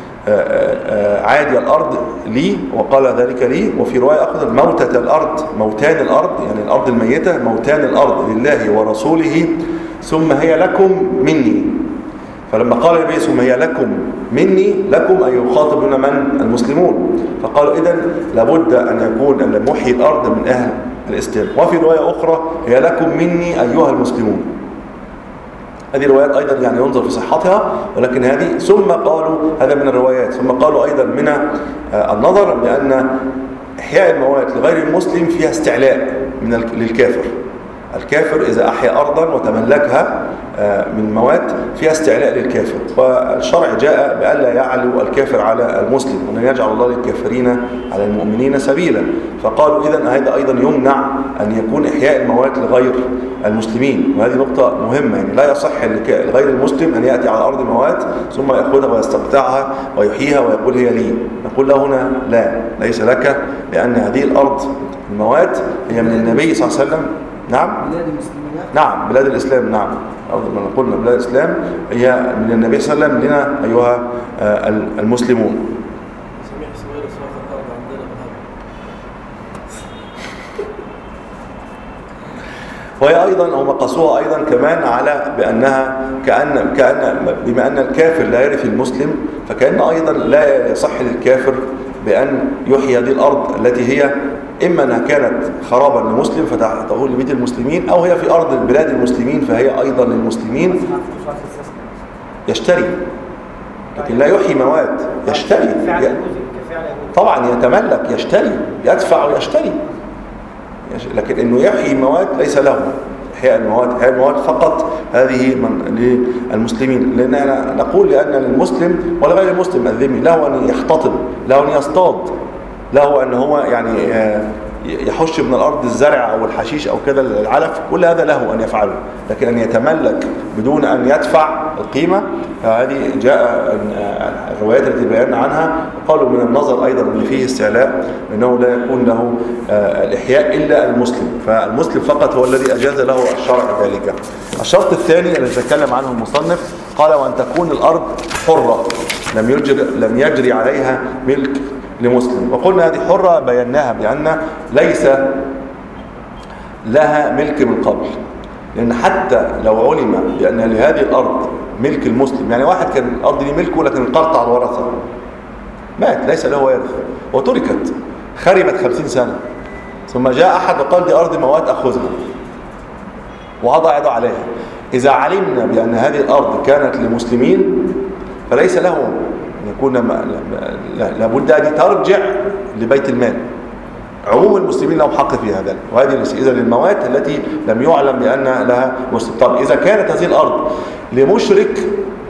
Speaker 1: عادي الأرض لي، وقال ذلك لي. وفي رواية أخرى موتة الأرض، موتان الأرض يعني الأرض الميتة، موتان الأرض لله ورسوله ثم هي لكم مني. فلما قال النبي ثم هي لكم مني، لكم أي يخاطب هنا من؟ المسلمون. فقالوا إذن لابد أن يكون المحيي الأرض من أهل الإسلام. وفي رواية أخرى هي لكم مني أيها المسلمون. هذه الروايات أيضا يعني ينظر في صحتها، ولكن هذه ثم قالوا هذا من الروايات. ثم قالوا أيضا من النظر بأن إحياء الموات لغير المسلم فيها استعلاء من للكافر. الكافر إذا أحيا أرضا وتملكها من موات فيها استعلاء للكافر، والشرع جاء بألا يعلو الكافر على المسلم، وأن يجعل الله للكافرين على المؤمنين سبيلا. فقالوا إذن هذا أيضا يمنع أن يكون إحياء الموات لغير المسلمين. وهذه نقطة مهمة، يعني لا يصح لغير المسلم أن يأتي على أرض موات ثم يأخذها ويستقطعها ويحييها ويقول هي لي. نقول له هنا لا، ليس لك، لأن هذه الأرض الموات هي من النبي صلى الله عليه وسلم. نعم
Speaker 5: بلاد المسلمين.
Speaker 1: نعم بلاد الإسلام. نعم أفضل ما قلنا بلاد الإسلام هي من النبي صلى الله عليه وسلم لنا أيها المسلمون.
Speaker 4: سميح صغير صراحة الأرض عندنا بالهبل.
Speaker 1: وهي أيضا هم قاسوها أيضا كمان على بأنها كأن كأن بما أن الكافر لا يرث المسلم، فكأن أيضا لا يصح للكافر بأن يحيي هذه الأرض التي هي إما أنها كانت خرابا لمسلم فتقول لبيت المسلمين، أو هي في أرض البلاد المسلمين فهي أيضا للمسلمين. يشتري لكن لا يحيي مواد، يشتري طبعا، يتملك، يشتري، يدفع ويشتري، لكن إنه يحيي مواد ليس له. إحياء المواد إحياء المواد فقط هذه من للمسلمين، لأننا نقول لأن للمسلم ولا غير المسلم الذمي له أن يختطب، له أن يصطاد، له أن هو يعني يحش من الأرض الزرع أو الحشيش أو كذا العلف، كل هذا له أن يفعله. لكن أن يتملك بدون أن يدفع القيمة، هذه جاء الروايات التي بينا عنها. قالوا من النظر أيضا أن فيه استعلاء، أنه لا يكون له الإحياء إلا المسلم، فالمسلم فقط هو الذي أجاز له الشرع ذلك. الشرط الثاني الذي تكلم عنه المصنف قال وأن تكون الأرض حرة لم يجري, لم يجري عليها ملك لمسلم. وقلنا هذه حرة بيناها بأن ليس لها ملك من قبل، لأن حتى لو علم بأن لهذه الأرض ملك المسلم، يعني واحد كان الأرض دي ملكه لكن انقطع الورثة، مات ليس له وارث وتركت خربت خمسين سنة، ثم جاء أحد وقال دي أرض موات أخذها ووضع يده عليها. إذا علمنا بأن هذه الأرض كانت للمسلمين فليس له يكون لابد أن ترجع لبيت المال. عموم المسلمين لهم حق في هذا، وهذه إذا للموات التي لم يعلم بأن لها مسلم. طب إذا كانت هذه الأرض لمشرك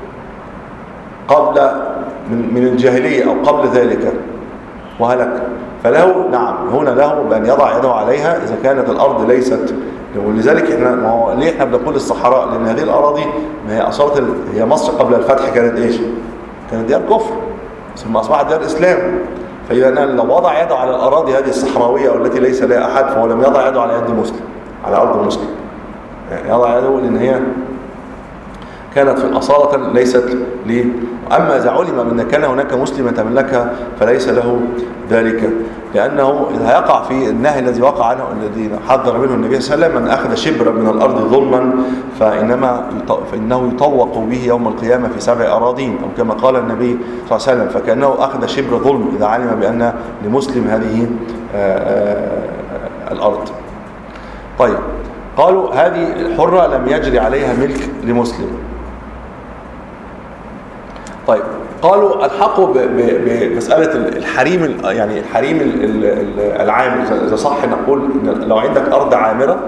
Speaker 1: قبل من, من الجاهلية أو قبل ذلك وهلك، فله نعم هنا له بأن يضع يده عليها إذا كانت الأرض ليست. ولذلك احنا ما هو ليه احنا بنقول الصحراء؟ لأن هذه الأراضي ما هي أصارت هي مصر قبل الفتح كانت إيش؟ كانت ديار كفر ثم أصبحت ديار إسلام. فإذا لو وضع يده على الأراضي هذه الصحراوية والتي ليس لها أحد فهو لم يضع يده على يد مسلم، على أرض مسلم، يعني يضع يده لأن هي كانت في الأصالة ليست لي. أما إذا علم أن كان هناك مسلم يتملكها فليس له ذلك، لأنه إذا يقع في النهي الذي وقع عنه الذي حذر منه النبي صلى الله عليه وسلم من أخذ شبرا من الأرض ظلما فإنما فإنه يطوق به يوم القيامة في سبع أراضين، أو كما قال النبي صلى الله عليه وسلم، فكأنه أخذ شبر ظلم إذا علم بأن لمسلم هذه الأرض. طيب قالوا هذه الحرة لم يجري عليها ملك لمسلم. طيب قالوا الحقوا بمسألة الحريم، يعني حريم العامر. إذا صح نقول إن لو عندك أرض عامرة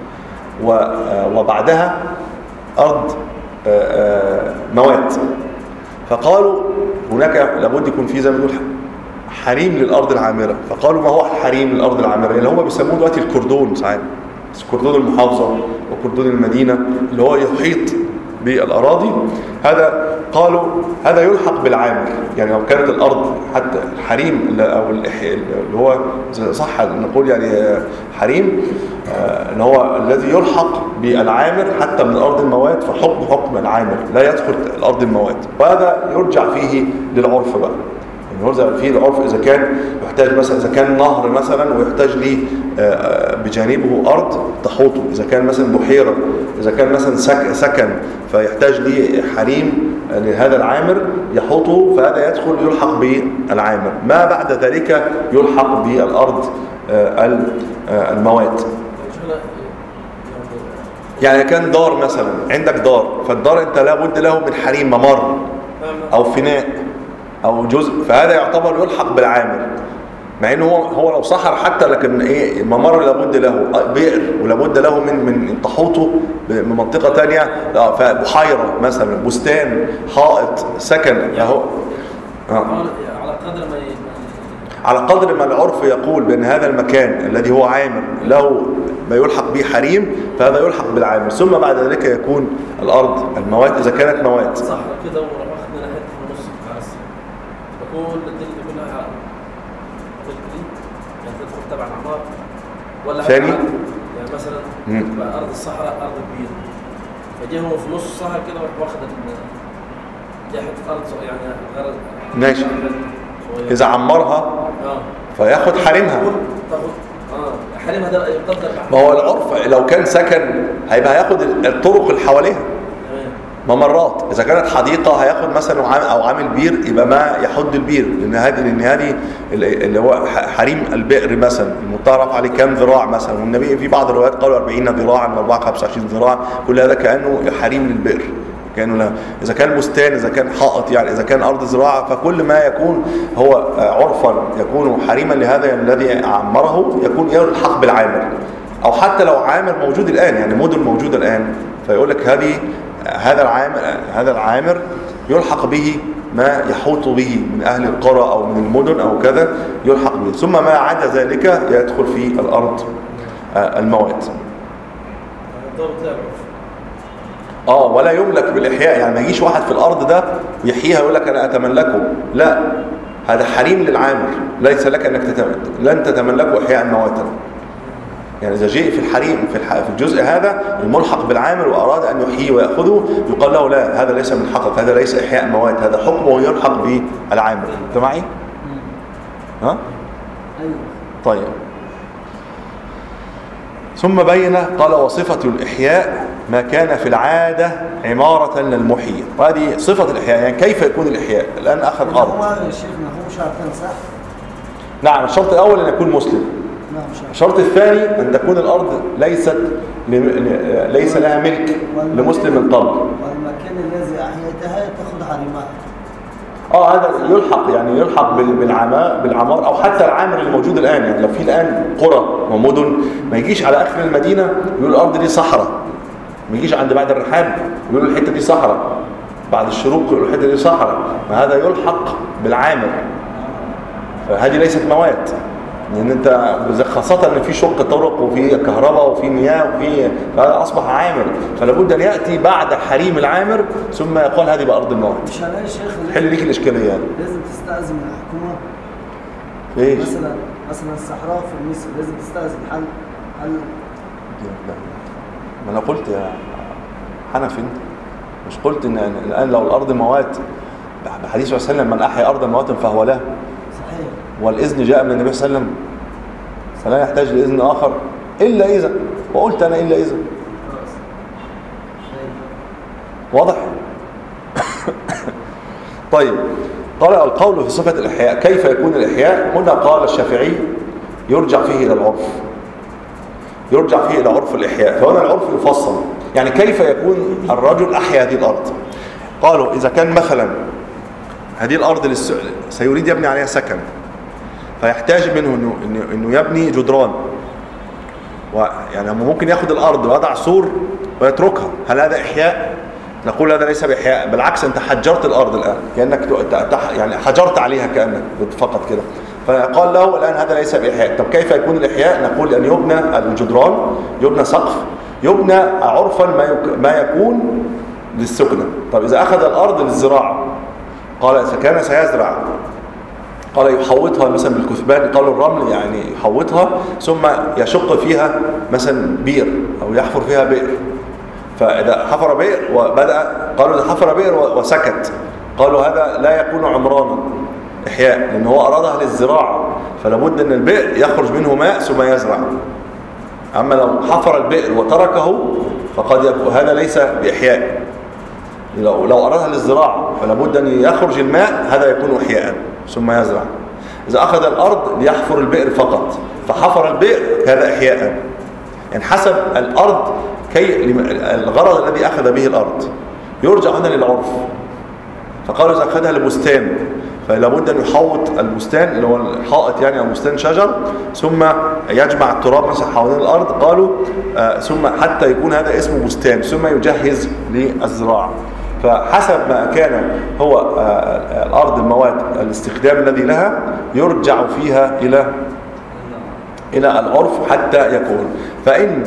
Speaker 1: وبعدها أرض موات، فقالوا هناك لابد يكون في زي ما نقول حريم للأرض العامرة. فقالوا ما هو الحريم للأرض العامرة؟ اللي هم بيسموه دلوقتي الكردون، ساعات كردون المحافظة وكردون المدينة اللي هو يحيط بالأراضي. هذا قالوا هذا يلحق بالعامر، يعني لو كانت الأرض حتى الحريم أو اللي هو صح نقول يعني حريم اللي هو الذي يلحق بالعامر حتى من أرض الموات، فحكم حكم العامر لا يدخل الأرض الموات. وهذا يرجع فيه للعرف بقى، يعني يرجع فيه العرف إذا كان يحتاج مثلا، إذا كان نهر مثلا ويحتاج لي بجانبه أرض تحوطه، إذا كان مثلا بحيرة، إذا كان مثلا سكن فيحتاج لي حريم لهذا العامر يحوطه، فهذا يدخل يلحق بالعامر. ما بعد ذلك يلحق بالأرض الموات. يعني كان دار مثلا، عندك دار، فالدار انت لابد له من حريم ممر أو فناء أو جزء، فهذا يعتبر يلحق بالعامر، مع انه هو هو لو صحر حتى، لكن ايه الممر لابد له بئر ولابد له من من تحوطه من منطقه ثانيه، فبحيره مثلا، بستان، حائط، سكن اهو.
Speaker 4: على قدر ما
Speaker 1: على قدر ما العرف يقول بان هذا المكان الذي هو عامر له ما يلحق به حريم، فهذا يلحق بالعامر. ثم بعد ذلك يكون الارض الموات اذا كانت موات.
Speaker 4: صح كده، واخدنا حته في النص بس بكون الدنيا كلها تبع العمار ولا
Speaker 1: ثاني
Speaker 4: يعني مثلا بقى ارض الصحراء ارض كبيره، فجه هو في نص الصحراء كده وراح واخد دي حته ارض يعني غرض
Speaker 1: ماشي، اذا عمرها
Speaker 4: اه
Speaker 1: فياخد حريمها.
Speaker 4: تاخد اه حريمها ده يقدر.
Speaker 1: ما هو العرف لو كان سكن هيبقى هياخد الطرق اللي حواليها ممرات، اذا كانت حديقه هياخد مثلا او عامل بير يبقى ما يحد البير، لان هذه لان هذه اللي هو حريم البئر مثلا المتعرف عليه كام ذراع مثلا، والنبي في بعض الروايات قالوا أربعين ذراعا و4 خمسة وعشرين ذراع، كل هذا كانه حريم للبئر، كانه لا. اذا كان بستان، اذا كان حائط، يعني اذا كان ارض زراعه، فكل ما يكون هو عرفا يكون حريما لهذا الذي عمره يكون يلحق بالعامر، او حتى لو عامر موجود الان، يعني مدن موجوده الان، فيقول لك هذه هذا العامر هذا العامر يلحق به ما يحوط به من أهل القرى أو من المدن أو كذا يلحق به، ثم ما عدا ذلك يدخل في الأرض الموات. آه ولا يملك بالإحياء، يعني ما يجيش واحد في الأرض ده ويحييها يقول لك أنا أتملكه، لا، هذا حريم للعامر، ليس لك أنك تتملك، لن تتملكه إحياء موتا. يعني إذا جاء في الحريم في في الجزء هذا الملحق بالعامر وأراد أن يحييه ويأخذه، يقال له لا، هذا ليس من حقك، هذا ليس إحياء موات، هذا حكمه يلحق بالعامر. أنت معي؟ ها؟
Speaker 5: أيوه.
Speaker 1: طيب. ثم بين قال وصفة الإحياء ما كان في العادة عمارة للمحيي، وهذه صفة الإحياء، يعني كيف يكون الإحياء؟ الآن أخذ أرض.
Speaker 5: هو يا شيخ ما هو شرطين صح؟
Speaker 1: نعم، الشرط الأول أن يكون مسلم. الشرط الثاني أن تكون الأرض ليست ليس لها ملك لمسلم من قبل.
Speaker 5: والمكان الذي أحييتها تأخذ حريمها.
Speaker 1: اه هذا يلحق، يعني يلحق بالعمار بالعمار او حتى العامر الموجود الان، يعني لو في الان قرى ومدن ما يجيش على اخر المدينه يقول الارض دي صحراء، ما يجيش عند بعد الرحاب يقول الحته دي صحراء، بعد الشروق يقول الحته دي صحراء، ما هذا يلحق بالعامر، فهذه ليست موات. لان انت خاصه ان في شق طرق وفي كهرباء وفي مياه وفي فهذا اصبح عامر، فلا بد ان ياتي بعد حريم العامر ثم يقال هذه بارض الموت.
Speaker 5: مش هلاقي شيخ
Speaker 1: حل ليك الاشكاليه يعني.
Speaker 5: لازم تستأذن من الحكومه.
Speaker 1: ايش؟
Speaker 5: مثلا مثلا الصحراء في مصر لازم تستأذن. هل هل
Speaker 1: ما انا قلت يا حنفي انت مش قلت ان الان لو الارض موات بحديث صلى الله عليه وسلم من احيا ارضا موات فهو له.
Speaker 5: صحيح.
Speaker 1: والاذن جاء من النبي صلى الله عليه وسلم فلا يحتاج لاذن اخر الا اذا، وقلت انا الا اذا. واضح؟ طيب قال القول في صفة الإحياء كيف يكون الإحياء؟ هنا قال الشافعي يرجع فيه إلى العرف، يرجع فيه إلى عرف الإحياء. فهنا العرف يفصل يعني كيف يكون الرجل أحيا هذه الأرض. قالوا إذا كان مثلا هذه الأرض للس... سيريد يبني عليها سكن، فيحتاج منه إنه, إنه, إنه يبني جدران، ويعني ممكن يأخذ الأرض ويضع سور ويتركها، هل هذا إحياء؟ نقول هذا ليس بإحياء، بالعكس أنت حجرت الأرض الآن كأنك يعني حجرت عليها كأنك فقط كده. فقال له الآن هذا ليس بإحياء. طب كيف يكون الإحياء؟ نقول أن يبنى الجدران، يبنى سقف، يبنى عرفا ما, يك... ما يكون للسكنة. طب إذا أخذ الأرض للزراعة قال إذا كان سيزرع قال يحوطها مثلا بالكثبان، قالوا الرمل يعني يحوطها ثم يشق فيها مثلا بير أو يحفر فيها بئر. فإذا حفر بئر وبدأ قالوا إذا حفر بئر وسكت قالوا هذا لا يكون عمرانا إحياء، لأن هو أرادها للزراعة فلا بد أن البئر يخرج منه ماء ثم يزرع. أما لو حفر البئر وتركه فقد يكون هذا ليس بإحياء. لو لو أرادها للزراعة فلا بد أن يخرج الماء، هذا يكون إحياء ثم يزرع. إذا أخذ الأرض ليحفر البئر فقط فحفر البئر هذا إحياء، يعني حسب الأرض كي الغرض الذي أخذ به الأرض. يرجع هنا للعرف، فقالوا إذا أخذها لبستان فلا بد أن يحوط البستان اللي هو الحائط يعني أو بستان شجر ثم يجمع التراب مثلا حوالين الأرض، قالوا آه ثم حتى يكون هذا اسمه بستان ثم يجهز للزراعة. فحسب ما كان هو آه الأرض المواد الاستخدام الذي لها يرجع فيها إلى إلى العرف حتى يكون. فإن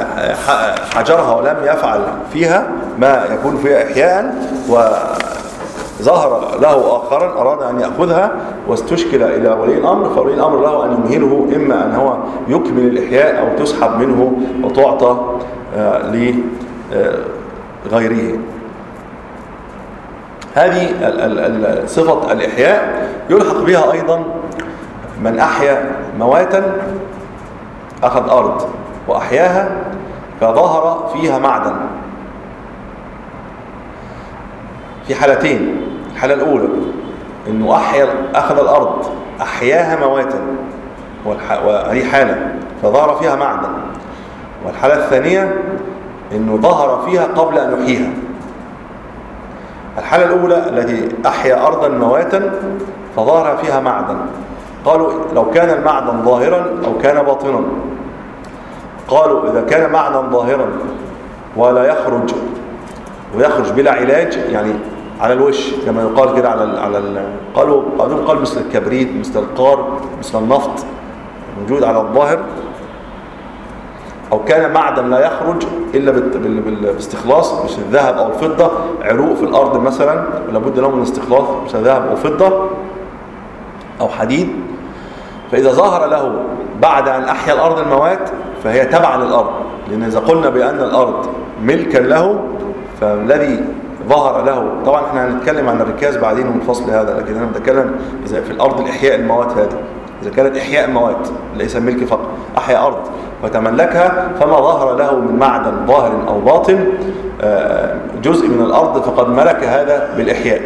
Speaker 1: حجرها ولم يفعل فيها ما يكون فيها إحياء وظهر له آخرا أراد أن يأخذها واستشكل إلى ولي الأمر، فولي الأمر له أن يمهله، إما أن هو يكمل الإحياء أو تسحب منه وتعطى لغيره. هذه صفة الإحياء. يلحق بها أيضا من أحيا مواتا، أخذ أرض وأحياها فظهر فيها معدن في حالتين. الحالة الأولى أنه أحيا أخذ الأرض أحياها مواتا وهذه حالة فظهر فيها معدن، والحالة الثانية أنه ظهر فيها قبل أن يحييها. الحالة الأولى التي أحيا أرضا مواتا فظهر فيها معدن، قالوا لو كان المعدن ظاهرا أو كان باطنا. قالوا إذا كان معدن ظاهرا ولا يخرج ويخرج بلا علاج يعني على الوش كما يقال كده على ال على ال قالوا قالوا قال مثل الكبريت مثل القار مثل النفط موجود على الظاهر، أو كان معدن لا يخرج إلا باستخلاص مثل الذهب أو الفضة، عروق في الأرض مثلا ولا بد له من استخلاص مثل ذهب أو فضة أو حديد. فإذا ظهر له بعد أن أحيا الأرض الموات فهي تبع للأرض، لأن إذا قلنا بأن الأرض ملكا له فالذي ظهر له، طبعا احنا هنتكلم عن الركاز بعدين من فصل هذا، لكن أنا بتكلم إذا في الأرض الإحياء الموات هذه، إذا كانت إحياء موات ليس ملك فقط، أحيا أرض وتملكها فما ظهر له من معدن ظاهر أو باطن جزء من الأرض فقد ملك هذا بالإحياء.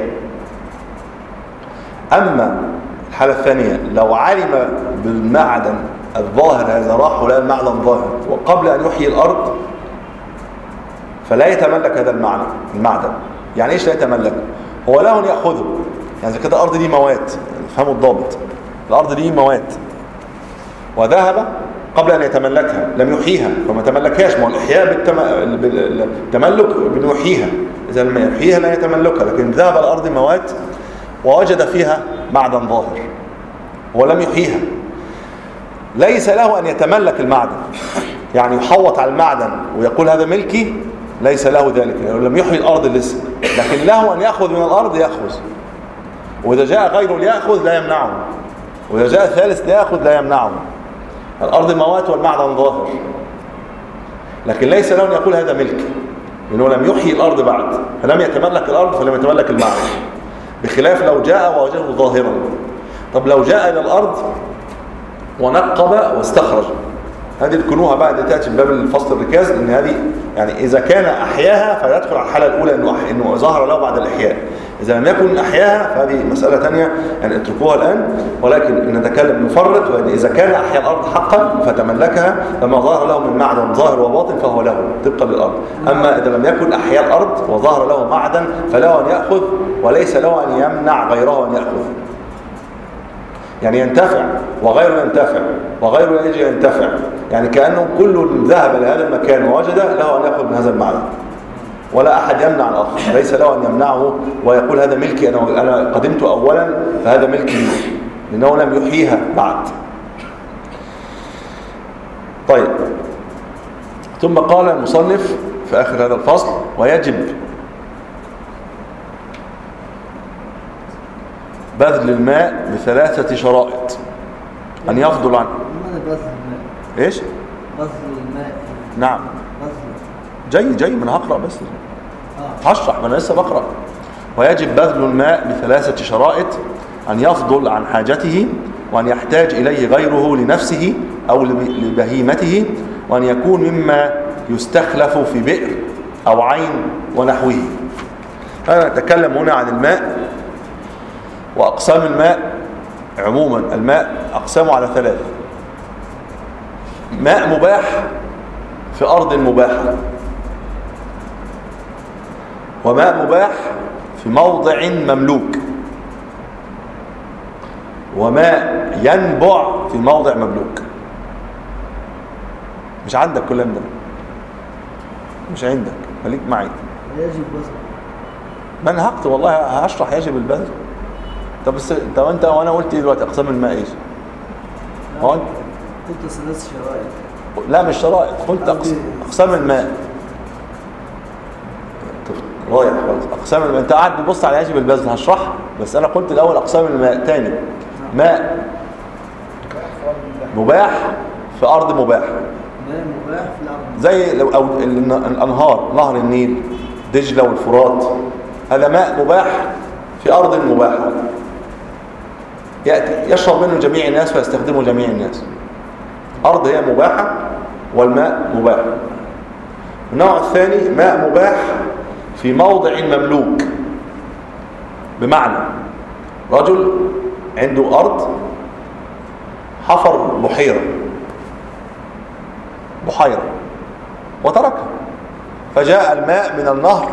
Speaker 1: أما الحالة الثانية لو علم بالمعدن الظاهر هذا راح ولا المعدن ظاهر وقبل أن يحيي الأرض فلا يتملك هذا المعنى المعدن. يعني إيش لا يتملك؟ هو له أن يأخذه، يعني إذا كده الأرض دي موات، فهموا الضابط، الأرض دي موات وذهب قبل أن يتملكها لم يحييها فما تملكهاش. ما هو الإحياء بالتملك بنحييها، إذا لم يحييها لا يتملكها، لكن ذهب الأرض موات ووجد فيها معدن ظاهر ولم يحييها ليس له أن يتملك المعدن، يعني يحوط على المعدن ويقول هذا ملكي، ليس له ذلك، يعني لم يحيي الأرض لسه، لكن له أن يأخذ من الأرض يأخذ، وإذا جاء غيره ليأخذ لا يمنعه، وإذا جاء ثالث ليأخذ لا يمنعه. الأرض موات والمعدن ظاهر، لكن ليس له أن يقول هذا ملك، لأنه لم يحيي الأرض بعد، فلم يتملك الأرض فلم يتملك المعدن، بخلاف لو جاء ووجده ظاهرا. طب لو جاء إلى الأرض ونقب واستخرج، هذه الكنوها بعد تأتي من باب الفصل الركاز، إن هذه يعني إذا كان أحياها فيدخل على الحالة الأولى إنه إنه ظهر له بعد الإحياء. إذا لم يكن أحياها فهذه مسألة ثانية يعني اتركوها الآن، ولكن نتكلم نفرط، وإن إذا كان أحيا الأرض حقا فتملكها فما ظهر له من معدن ظاهر وباطن فهو له طبقا للأرض. أما إذا لم يكن أحيا الأرض وظهر له معدن فله أن يأخذ، وليس له أن يمنع غيره أن يأخذ. يعني ينتفع وغيره ينتفع وغيره يجي ينتفع، يعني كأنه كل ذهب لهذا المكان ووجد له أن يأخذ من هذا المعدن، ولا أحد يمنع الآخر، ليس له أن يمنعه ويقول هذا ملكي، أنا أنا قدمت أولا فهذا ملكي لي، لأنه لم يحييها بعد. طيب، ثم قال المصنف في آخر هذا الفصل: ويجب بذل الماء بثلاثة شرائط أن يفضل عن
Speaker 5: لماذا بذل الماء؟
Speaker 1: إيش؟
Speaker 5: بذل الماء.
Speaker 1: نعم
Speaker 5: بذل.
Speaker 1: جاي جاي من هقرأ بس
Speaker 5: آه.
Speaker 1: هشرح، ما أنا لسه بقرأ. ويجب بذل الماء بثلاثة شرائط: أن يفضل عن حاجته، وأن يحتاج إليه غيره لنفسه أو لبهيمته، وأن يكون مما يستخلف في بئر أو عين ونحوه. أنا أتكلم هنا عن الماء وأقسام الماء عموما. الماء أقسامه على ثلاث: ماء مباح في أرض مباحة، وماء مباح في موضع مملوك، وماء ينبع في موضع مملوك. مش عندك كلام ده، مش عندك، خليك معي.
Speaker 5: يجب بذل.
Speaker 1: ما انا هقت والله هشرح يجب البذل. طب بس انت وانت وانا قلت ايه دلوقتي؟ اقسام الماء ايش؟ هو انت
Speaker 5: قلت ثلاث شرائط.
Speaker 1: لا مش شرائط، قلت أقسام, اقسام الماء. رايح خالص. اقسام الماء انت قاعد بتبص على يجب البذل، هشرحها بس انا قلت الاول اقسام الماء. تاني، ماء مباح في ارض مباحه،
Speaker 5: ماء مباح في الارض،
Speaker 1: زي لو أو الانهار، نهر النيل، دجله والفرات، هذا ماء مباح في ارض مباحه، ياتي يشرب منه جميع الناس ويستخدمه جميع الناس. ارض هي مباحه والماء مباح. النوع الثاني ماء مباح في موضع مملوك، بمعنى رجل عنده أرض حفر بحيرة بحيرة وتركها، فجاء الماء من النهر،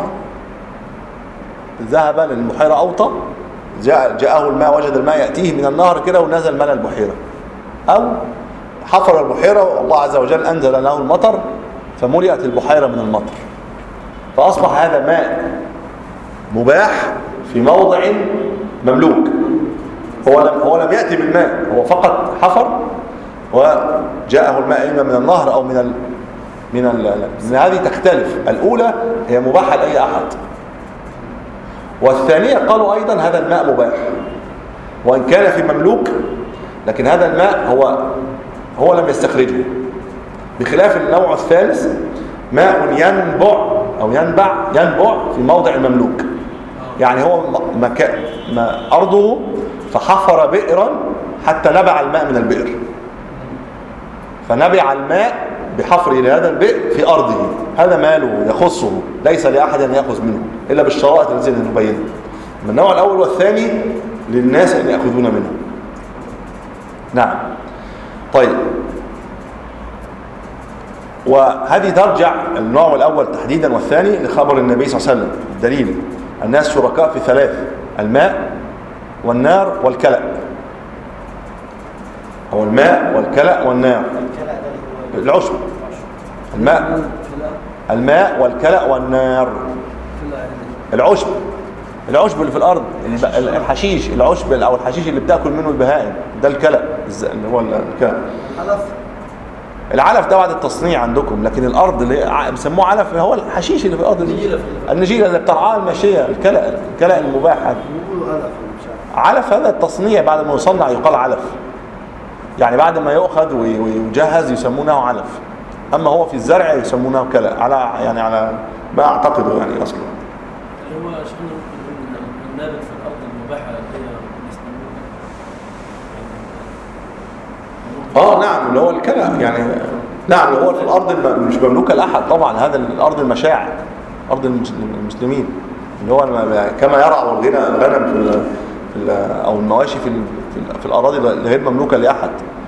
Speaker 1: ذهب للبحيرة أوطى، جاء جاءه الماء، وجد الماء يأتيه من النهر كده ونزل ملء البحيرة، أو حفر البحيرة والله عز وجل أنزل له المطر فملئت البحيرة من المطر، فأصبح هذا ماء مباح في موضع مملوك. هو لم هو لم يأتي بالماء، هو فقط حفر وجاءه الماء إما من النهر أو من ال من ال من هذه تختلف. الأولى هي مباحة لأي أحد، والثانية قالوا أيضا هذا الماء مباح وإن كان في مملوك، لكن هذا الماء هو هو لم يستخرجه، بخلاف النوع الثالث ماء ينبع أو ينبع ينبع في موضع مملوك، يعني هو مكان ما أرضه فحفر بئرا حتى نبع الماء من البئر، فنبع الماء بحفره لهذا البئر في أرضه، هذا ماله يخصه، ليس لأحد أن يأخذ منه إلا بالشرائط التي نبينها. من النوع الأول والثاني للناس أن يأخذون منه. نعم. طيب، وهذه ترجع النوع الأول تحديدا والثاني لخبر النبي صلى الله عليه وسلم. الدليل: الناس شركاء في ثلاث: الماء والنار والكلأ، أو الماء والكلأ والنار. العشب، الماء الماء والكلأ والنار. العشب العشب اللي في الارض، الحشيش، العشب او الحشيش اللي بتاكل منه البهائم، ده الكلأ اللي هو الكلأ.
Speaker 5: علف.
Speaker 1: العلف ده بعد التصنيع عندكم، لكن الارض اللي بيسموه علف هو الحشيش اللي في الارض دي، النجيله اللي بترعاها الماشيه، الكلأ، الكلأ المباح هذا.
Speaker 5: بيقولوا علف مش عارف.
Speaker 1: علف هذا التصنيع بعد ما يصنع يقال علف، يعني بعد ما يؤخذ ويجهز يسمونه علف. اما هو في الزرع يسمونه كلأ، على يعني على ما اعتقده يعني اصلا.
Speaker 4: هو عشان النابت في الارض المباحه اللي هي
Speaker 1: اه نعم، اللي هو الكلأ يعني. نعم، هو في الارض الم... مش مملوكه لاحد طبعا، هذا الارض المشاع، ارض المسلمين، اللي هو كما يرعى الغنى الغنم في, ال... في ال... او المواشي في ال... في الاراضي اللي غير مملوكه لاحد.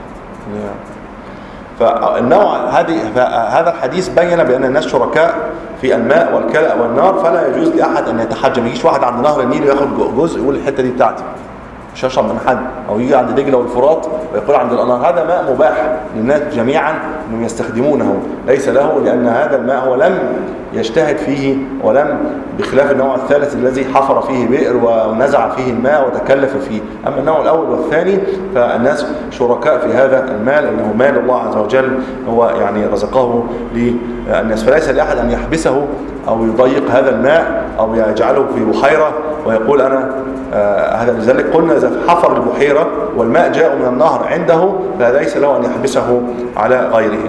Speaker 1: فالنوع هذه هذا الحديث بين بان الناس شركاء في الماء والكلأ والنار، فلا يجوز لاحد ان يتحجم. ما يجيش واحد عند نهر النيل وياخد جزء يقول الحته دي بتاعتي مش هشرب من حد، او يجي عند دجله والفرات ويقول عند الانهار هذا ماء مباح للناس جميعا انهم يستخدمونه، ليس له، لان هذا الماء هو لم يجتهد فيه، ولم بخلاف النوع الثالث الذي حفر فيه بئر ونزع فيه الماء وتكلف فيه. اما النوع الاول والثاني فالناس شركاء في هذا المال، انه مال الله عز وجل، هو يعني رزقه للناس، فليس لاحد ان يحبسه او يضيق هذا الماء او يجعله في بحيره ويقول انا آه هذا. لذلك قلنا اذا حفر البحيره والماء جاء من النهر عنده فليس له ان يحبسه على غيره.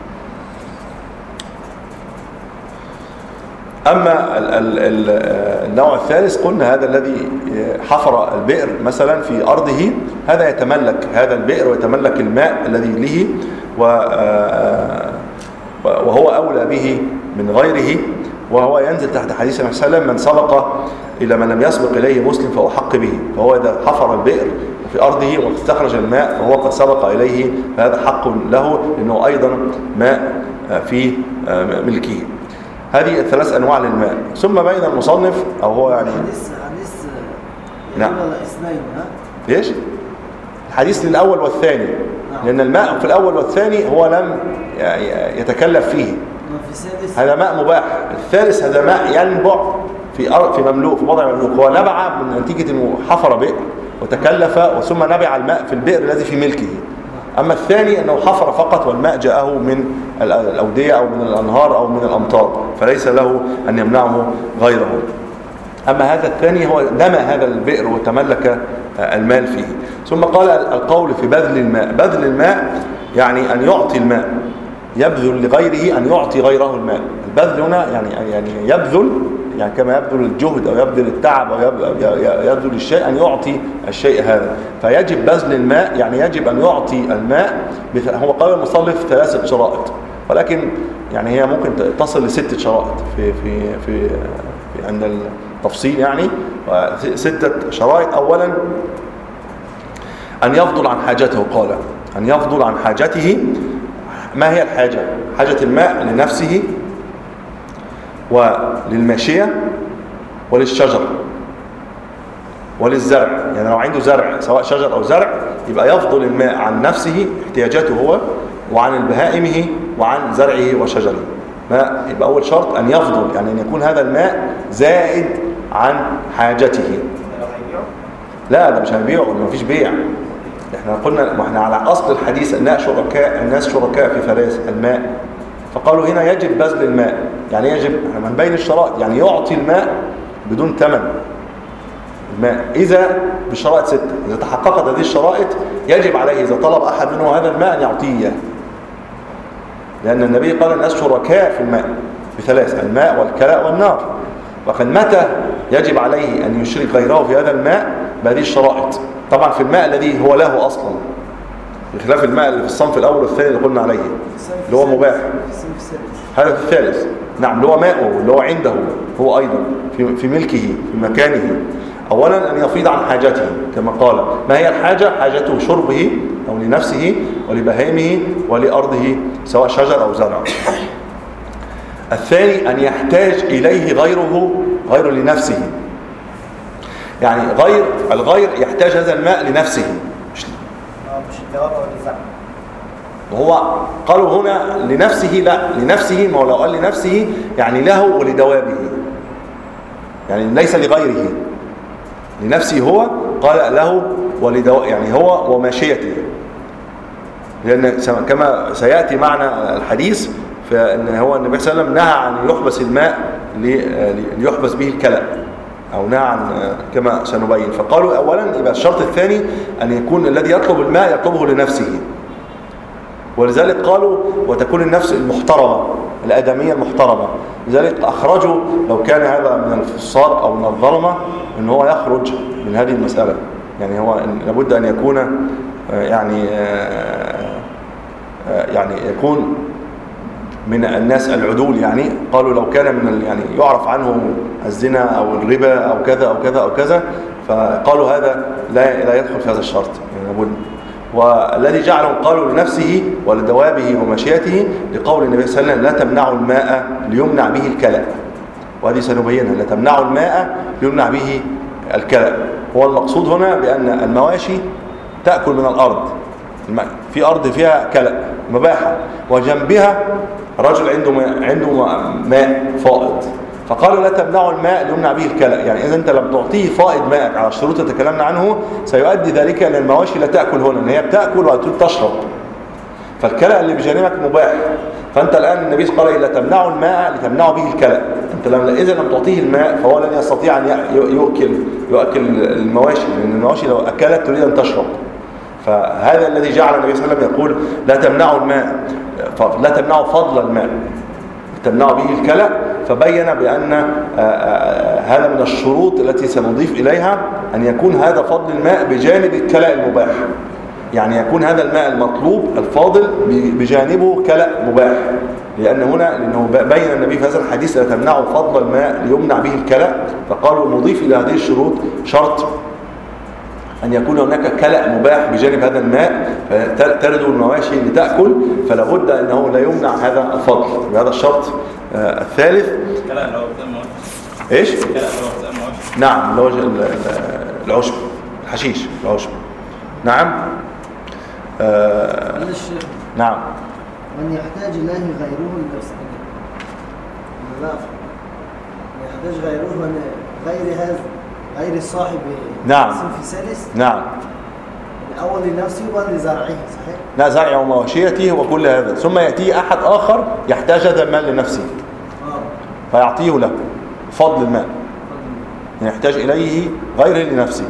Speaker 1: اما ال ال ال النوع الثالث قلنا هذا الذي حفر البئر مثلا في ارضه، هذا يتملك هذا البئر ويتملك الماء الذي له، وهو اولى به من غيره، وهو ينزل تحت حديث النبي صلى الله عليه وسلم: من سبق إلى من لم يسبق إليه مسلم فهو حق به. فهو إذا حفر البئر في أرضه واستخرج الماء فهو قد سبق إليه، فهذا حق له لأنه أيضا ماء في ملكه. هذه الثلاث أنواع للماء. ثم بين المصنف أو هو يعني
Speaker 5: حديث حديث
Speaker 1: نعم
Speaker 5: اثنين ها
Speaker 1: ايش؟ الحديث للأول والثاني، لأن الماء في الأول والثاني هو لم يتكلف فيه، هذا ماء مباح. الثالث هذا ماء ينبع في أرض في مملوك في وضع مملوك، هو نبع من نتيجة انه حفر بئر وتكلف ثم نبع الماء في البئر الذي في ملكه. اما الثاني انه حفر فقط والماء جاءه من الأودية او من الانهار او من الامطار، فليس له ان يمنعه غيره. اما هذا الثاني هو نمى هذا البئر وتملك المال فيه. ثم قال القول في بذل الماء. بذل الماء يعني ان يعطي الماء، يبذل لغيره أن يعطي غيره الماء. البذل هنا يعني يعني يبذل يعني كما يبذل الجهد أو يبذل التعب أو يبذل الشيء، أن يعطي الشيء هذا. فيجب بذل الماء يعني يجب أن يعطي الماء. هو قال المصنف ثلاثة شرائط، ولكن يعني هي ممكن تصل لستة شرائط في في في, في عند التفصيل، يعني ستة شرائط. أولا أن يفضل عن حاجته، قال أن يفضل عن حاجته. ما هي الحاجة؟ حاجة الماء لنفسه وللماشية وللشجر وللزرع. يعني لو عنده زرع سواء شجر أو زرع يبقى يفضل الماء عن نفسه احتياجاته هو، وعن بهائمه وعن زرعه وشجره. ما يبقى أول شرط أن يفضل، يعني أن يكون هذا الماء زائد عن حاجته. لا ده مش هنبيعه، ما فيش بيع. احنا قلنا ما احنا على اصل الحديث ان شركاء الناس شركاء في ثلاث: الماء. فقالوا هنا يجب بذل الماء، يعني يجب من بين الشرائط يعني يعطي الماء بدون ثمن الماء. اذا بالشرائط ستة، اذا تحققت هذه الشرائط يجب عليه اذا طلب احد منه هذا الماء ان يعطيه اياه، لان النبي قال الناس شركاء في الماء بثلاث: الماء والكلأ والنار. وكان متى يجب عليه ان يشرك غيره في هذا الماء؟ بهذه الشرائط. طبعا في الماء الذي هو له اصلا، بخلاف الماء اللي في الصنف الاول والثاني اللي قلنا عليه اللي هو مباح. هذا في الثالث نعم، اللي هو ماءه اللي هو عنده هو ايضا في في ملكه في مكانه. اولا ان يفيض عن حاجته كما قال. ما هي الحاجه؟ حاجته شربه او لنفسه ولبهائمه ولارضه سواء شجر او زرع. الثاني ان يحتاج اليه غيره، غير لنفسه، يعني غير الغير يحتاج هذا الماء لنفسه، مش
Speaker 2: مش الدواب او الزرع.
Speaker 1: وهو قالوا هنا لنفسه، لا لنفسه، ما لو قال لنفسه يعني له ولدوابه، يعني ليس لغيره. لنفسه هو، قال له ولدو يعني هو وماشيته، لأن كما سيأتي معنا الحديث فإن هو النبي صلى الله عليه وسلم نهى عن يحبس الماء ليحبس به الكلأ، أو نهى عن كما سنبين. فقالوا أولا يبقى الشرط الثاني أن يكون الذي يطلب الماء يطلبه لنفسه، ولذلك قالوا وتكون النفس المحترمة الآدمية المحترمة. لذلك أخرجوا لو كان هذا من الفساق أو من الظلمة أن هو يخرج من هذه المسألة، يعني هو لابد أن يكون يعني يعني يكون من الناس العدول. يعني قالوا لو كان من يعني يعرف عنه الزنا أو الربا أو كذا أو كذا أو كذا، فقالوا هذا لا لا يدخل في هذا الشرط يعني لابد. والذي جعلهم قالوا لنفسه ولدوابه ومشيته لقول النبي صلى الله عليه وسلم لا تمنعوا الماء ليمنع به الكلأ، وهذه سنبينها. لا تمنعوا الماء ليمنع به الكلأ. هو المقصود هنا بأن المواشي تأكل من الأرض، في أرض فيها كلأ مباحة وجنبها رجل عنده ماء عنده ماء فائض، فقالوا لا تمنعوا الماء ليمنع به الكلأ. يعني إذا أنت لم تعطيه فائض ماءك على الشروط اللي تكلمنا عنه سيؤدي ذلك أن المواشي لا تأكل هنا، أن هي بتأكل وتريد تشرب، فالكلأ اللي بجانبك مباح. فأنت الآن النبي قال لا تمنعوا الماء لتمنعوا به الكلأ. أنت لم إذا لم تعطيه الماء فهو لن يستطيع أن يؤكل يؤكل المواشي، لأن المواشي لو أكلت تريد أن تشرب. فهذا الذي جعل النبي صلى الله عليه وسلم يقول لا تمنعوا الماء، لا تمنعوا فضل الماء تمنعوا به الكلأ. فبين بأن هذا من الشروط التي سنضيف إليها أن يكون هذا فضل الماء بجانب الكلأ المباح، يعني يكون هذا الماء المطلوب الفاضل بجانبه كلأ مباح. لأن هنا لأنه بين النبي في هذا الحديث لا تمنعوا فضل الماء ليمنع به الكلأ، فقالوا نضيف إلى هذه الشروط شرط أن يكون هناك كلأ مباح بجانب هذا الماء فترد المواشي لتأكل، فلا بد أنه لا يمنع هذا الفضل. بهذا الشرط آه الثالث
Speaker 3: الكلأ اللي هو بتاع المواشي.
Speaker 1: إيش؟
Speaker 3: الكلأ اللي هو بتاع المواشي.
Speaker 1: نعم اللي هو العشب الحشيش العشب. نعم آه نعم.
Speaker 5: من يحتاج إليه غيره لنفسه، لا يحتاج غيره من غير هذا غير الصاحب.
Speaker 1: نعم
Speaker 5: في ثالث.
Speaker 1: نعم
Speaker 5: الأول لنفسه ولزرعه صحيح؟
Speaker 1: لا زرعه ومواشيته وكل هذا، ثم يأتي أحد آخر يحتاج هذا المال لنفسه
Speaker 5: آه.
Speaker 1: فيعطيه له فضل الماء، يحتاج إليه غيره لنفسه.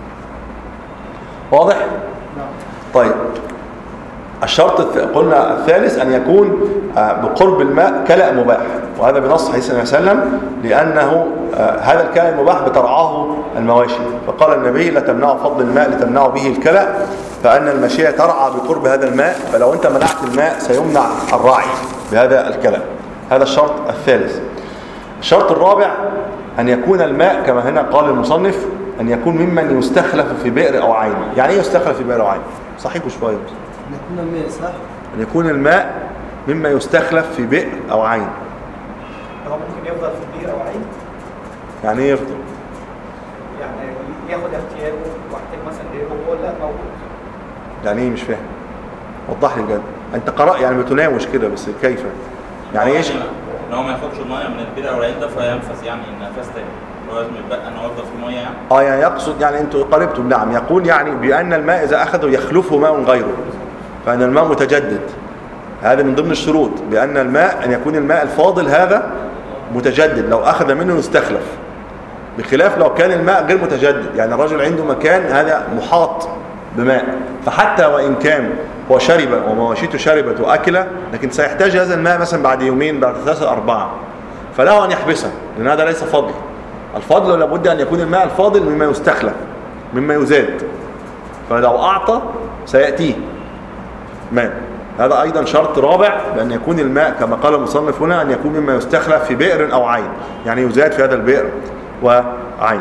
Speaker 1: واضح؟
Speaker 5: نعم.
Speaker 1: طيب الشرط قلنا الثالث أن يكون بقرب الماء كلأ مباح، وهذا بنص حديث النبي صلى الله عليه وسلم لأنه هذا الكلأ المباح بترعاه المواشي، فقال النبي لا تمنعوا فضل الماء لتمنعوا به الكلأ، فأن الماشية ترعى بقرب هذا الماء، فلو أنت منعت الماء سيمنع الراعي بهذا الكلأ. هذا الشرط الثالث. الشرط الرابع أن يكون الماء كما هنا قال المصنف أن يكون ممن يستخلف في بئر أو عين. يعني إيه يستخلف في بئر أو عين؟ صحيح شوية.
Speaker 5: أن يكون الماء صح؟
Speaker 1: أن يكون الماء مما يستخلف في بئر أو عين.
Speaker 2: هو ممكن يفضل في بير أو عين؟
Speaker 1: يعني ايه يفضل؟
Speaker 2: يعني ياخد احتياجه واحتاج مثلا غيره وهو لا موجود.
Speaker 1: يعني ايه مش فاهم؟ وضح لي بجد. انت قرأ يعني بتناوش كده بس كيف؟ يعني ايش؟
Speaker 3: لو ما ياخدش الميه من البير او العين ده فينفس يعني النفس تاني، هو لازم يتبقى ان هو يفضل في ميه يعني.
Speaker 1: اه يعني يقصد يعني انتوا قربتم. نعم يقول يعني بأن الماء إذا أخذه يخلفه ماء غيره، فأن الماء متجدد. هذا من ضمن الشروط بأن الماء أن يكون الماء الفاضل هذا متجدد، لو أخذ منه يستخلف، بخلاف لو كان الماء غير متجدد. يعني الرجل عنده مكان هذا محاط بماء، فحتى وإن كان هو شرب ومواشيته شربت وأكله، لكن سيحتاج هذا الماء مثلا بعد يومين بعد ثلاثة أربعة، فله أن يحبسه، لأن هذا ليس فضل. الفضل لابد أن يكون الماء الفاضل مما يستخلف مما يزاد، فلو أعطى سيأتيه ماء. هذا أيضا شرط رابع بأن يكون الماء كما قال المصنف هنا أن يكون مما يستخلف في بئر أو عين، يعني يزاد في هذا البئر وعين.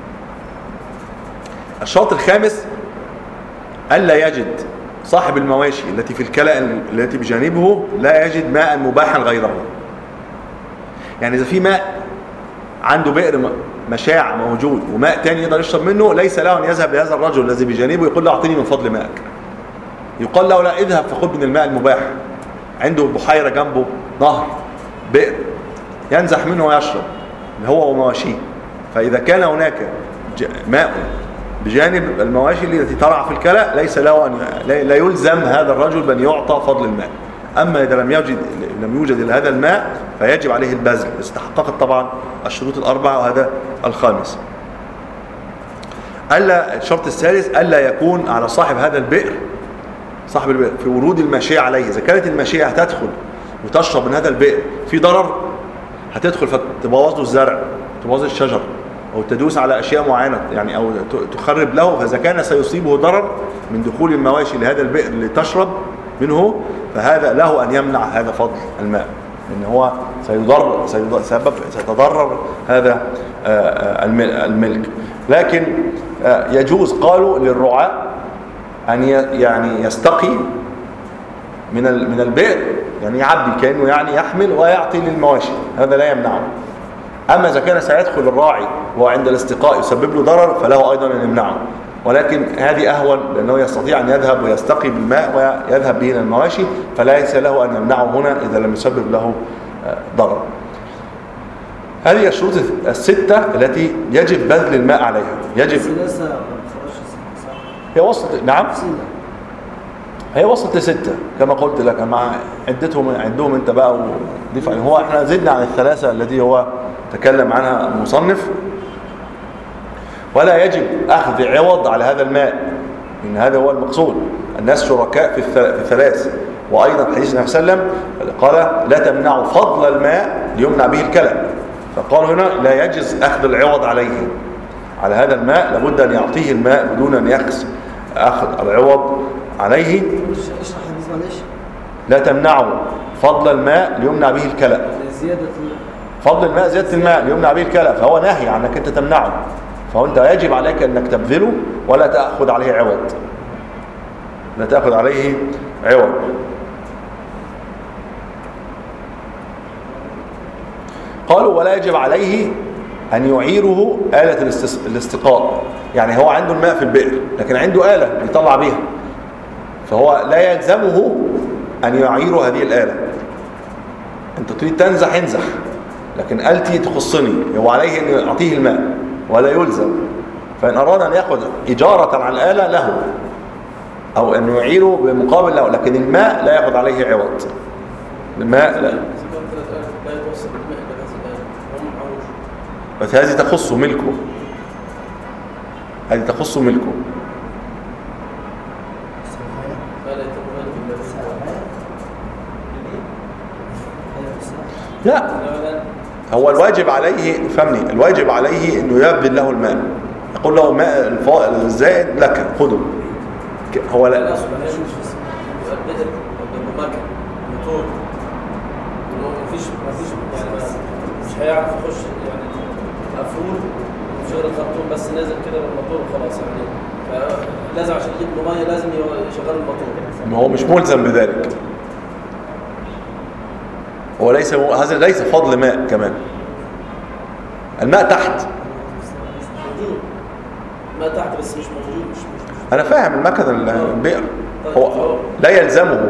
Speaker 1: الشرط الخامس ألا يجد صاحب المواشي التي في الكلأ التي بجانبه لا يجد ماء مباحا غيره. يعني إذا في ماء عنده بئر مشاع موجود وماء تاني يقدر يشرب منه، ليس له أن يذهب لهذا الرجل الذي بجانبه يقول له أعطيني من فضل ماءك. يقال له لا، اذهب فخذ من الماء المباح. عنده بحيرة جنبه نهر بئر ينزح منه ويشرب هو ومواشيه، فإذا كان هناك ماء بجانب المواشي التي ترعى في الكلى ليس له أن لا يلزم هذا الرجل بأن يعطى فضل الماء. أما إذا لم يوجد لم يوجد إلا هذا الماء فيجب عليه البذل، بس تحققت طبعا الشروط الأربعة وهذا الخامس. ألا الشرط الثالث ألا يكون على صاحب هذا البئر صاحب البئر في ورود الماشية عليه. إذا كانت الماشية هتدخل وتشرب من هذا البئر في ضرر، هتدخل فتبوظ له الزرع، تبوظ الشجر، أو تدوس على أشياء معينة يعني، أو تخرب له، فإذا كان سيصيبه ضرر من دخول المواشي لهذا البئر لتشرب منه فهذا له أن يمنع هذا فضل الماء، لأن هو سيضر سيسبب سيتضرر هذا الملك. لكن يجوز قالوا للرعاة أن يعني يستقي من من البئر، يعني يعبي كأنه يعني يحمل ويعطي للمواشي، هذا لا يمنعه. أما إذا كان سيدخل الراعي وعند الاستقاء يسبب له ضرر فله أيضا أن يمنعه، ولكن هذه أهون لأنه يستطيع أن يذهب ويستقي بالماء ويذهب به إلى المواشي، فليس له أن يمنعه هنا إذا لم يسبب له ضرر. هذه الشروط الستة التي يجب بذل الماء عليها. يجب هي وصلت نعم هي وصلت لستة كما قلت لك، مع عدتهم عندهم انت بقى وضيف عليهم. هو احنا زدنا عن الثلاثة التي هو تكلم عنها المصنف. ولا يجب أخذ عوض على هذا الماء، إن هذا هو المقصود. الناس شركاء في الثلاث. وأيضا حديث النبي صلى الله عليه وسلم قال لا تمنعوا فضل الماء ليمنع به الكلى، فقالوا هنا لا يجوز أخذ العوض عليه على هذا الماء، لابد أن يعطيه الماء بدون أن يأخذ أخذ العوض عليه. لا تمنعوا فضل الماء ليمنع به الكلى، فضل الماء زيادة الماء ليمنع به الكلى، فهو نهي عنك أنت تمنعه، فأنت يجب عليك أنك تبذله ولا تأخذ عليه عوض، لا تأخذ عليه عوض. قالوا ولا يجب عليه أن يعيره آلة الاستقاء، يعني هو عنده الماء في البئر لكن عنده آلة يطلع بيها، فهو لا يلزمه أن يعير هذه الآلة. أنت تريد تنزح انزح، لكن آلتي تخصني، هو عليه أن يعطيه الماء ولا يلزم. فإن أراد أن يأخذ إجارة عن الآلة له أو أن يعيره بمقابل له، لكن الماء لا يأخذ عليه عوض. الماء لا، بس هذه تخص ملكه، هذه تخص ملكه. لا، هو الواجب عليه فهمني، الواجب عليه انه يبذل له الماء، يقول له الماء الزائد لك خذه. هو لا
Speaker 4: البئر موتور مفيش مفيش يعني مش هيعرف يخش يعني مقفول وشغل الخرطوم بس نازل كده بالموتور وخلاص، يعني لازم عشان يجيب له ميه لازم يشغل الموتور.
Speaker 1: ما هو مش ملزم بذلك، هو ليس هذا ليس فضل ماء كمان. الماء تحت
Speaker 4: موجود، الماء تحت بس مش موجود. مش مش, مش
Speaker 1: انا فاهم المكن البئر هو لا يلزمه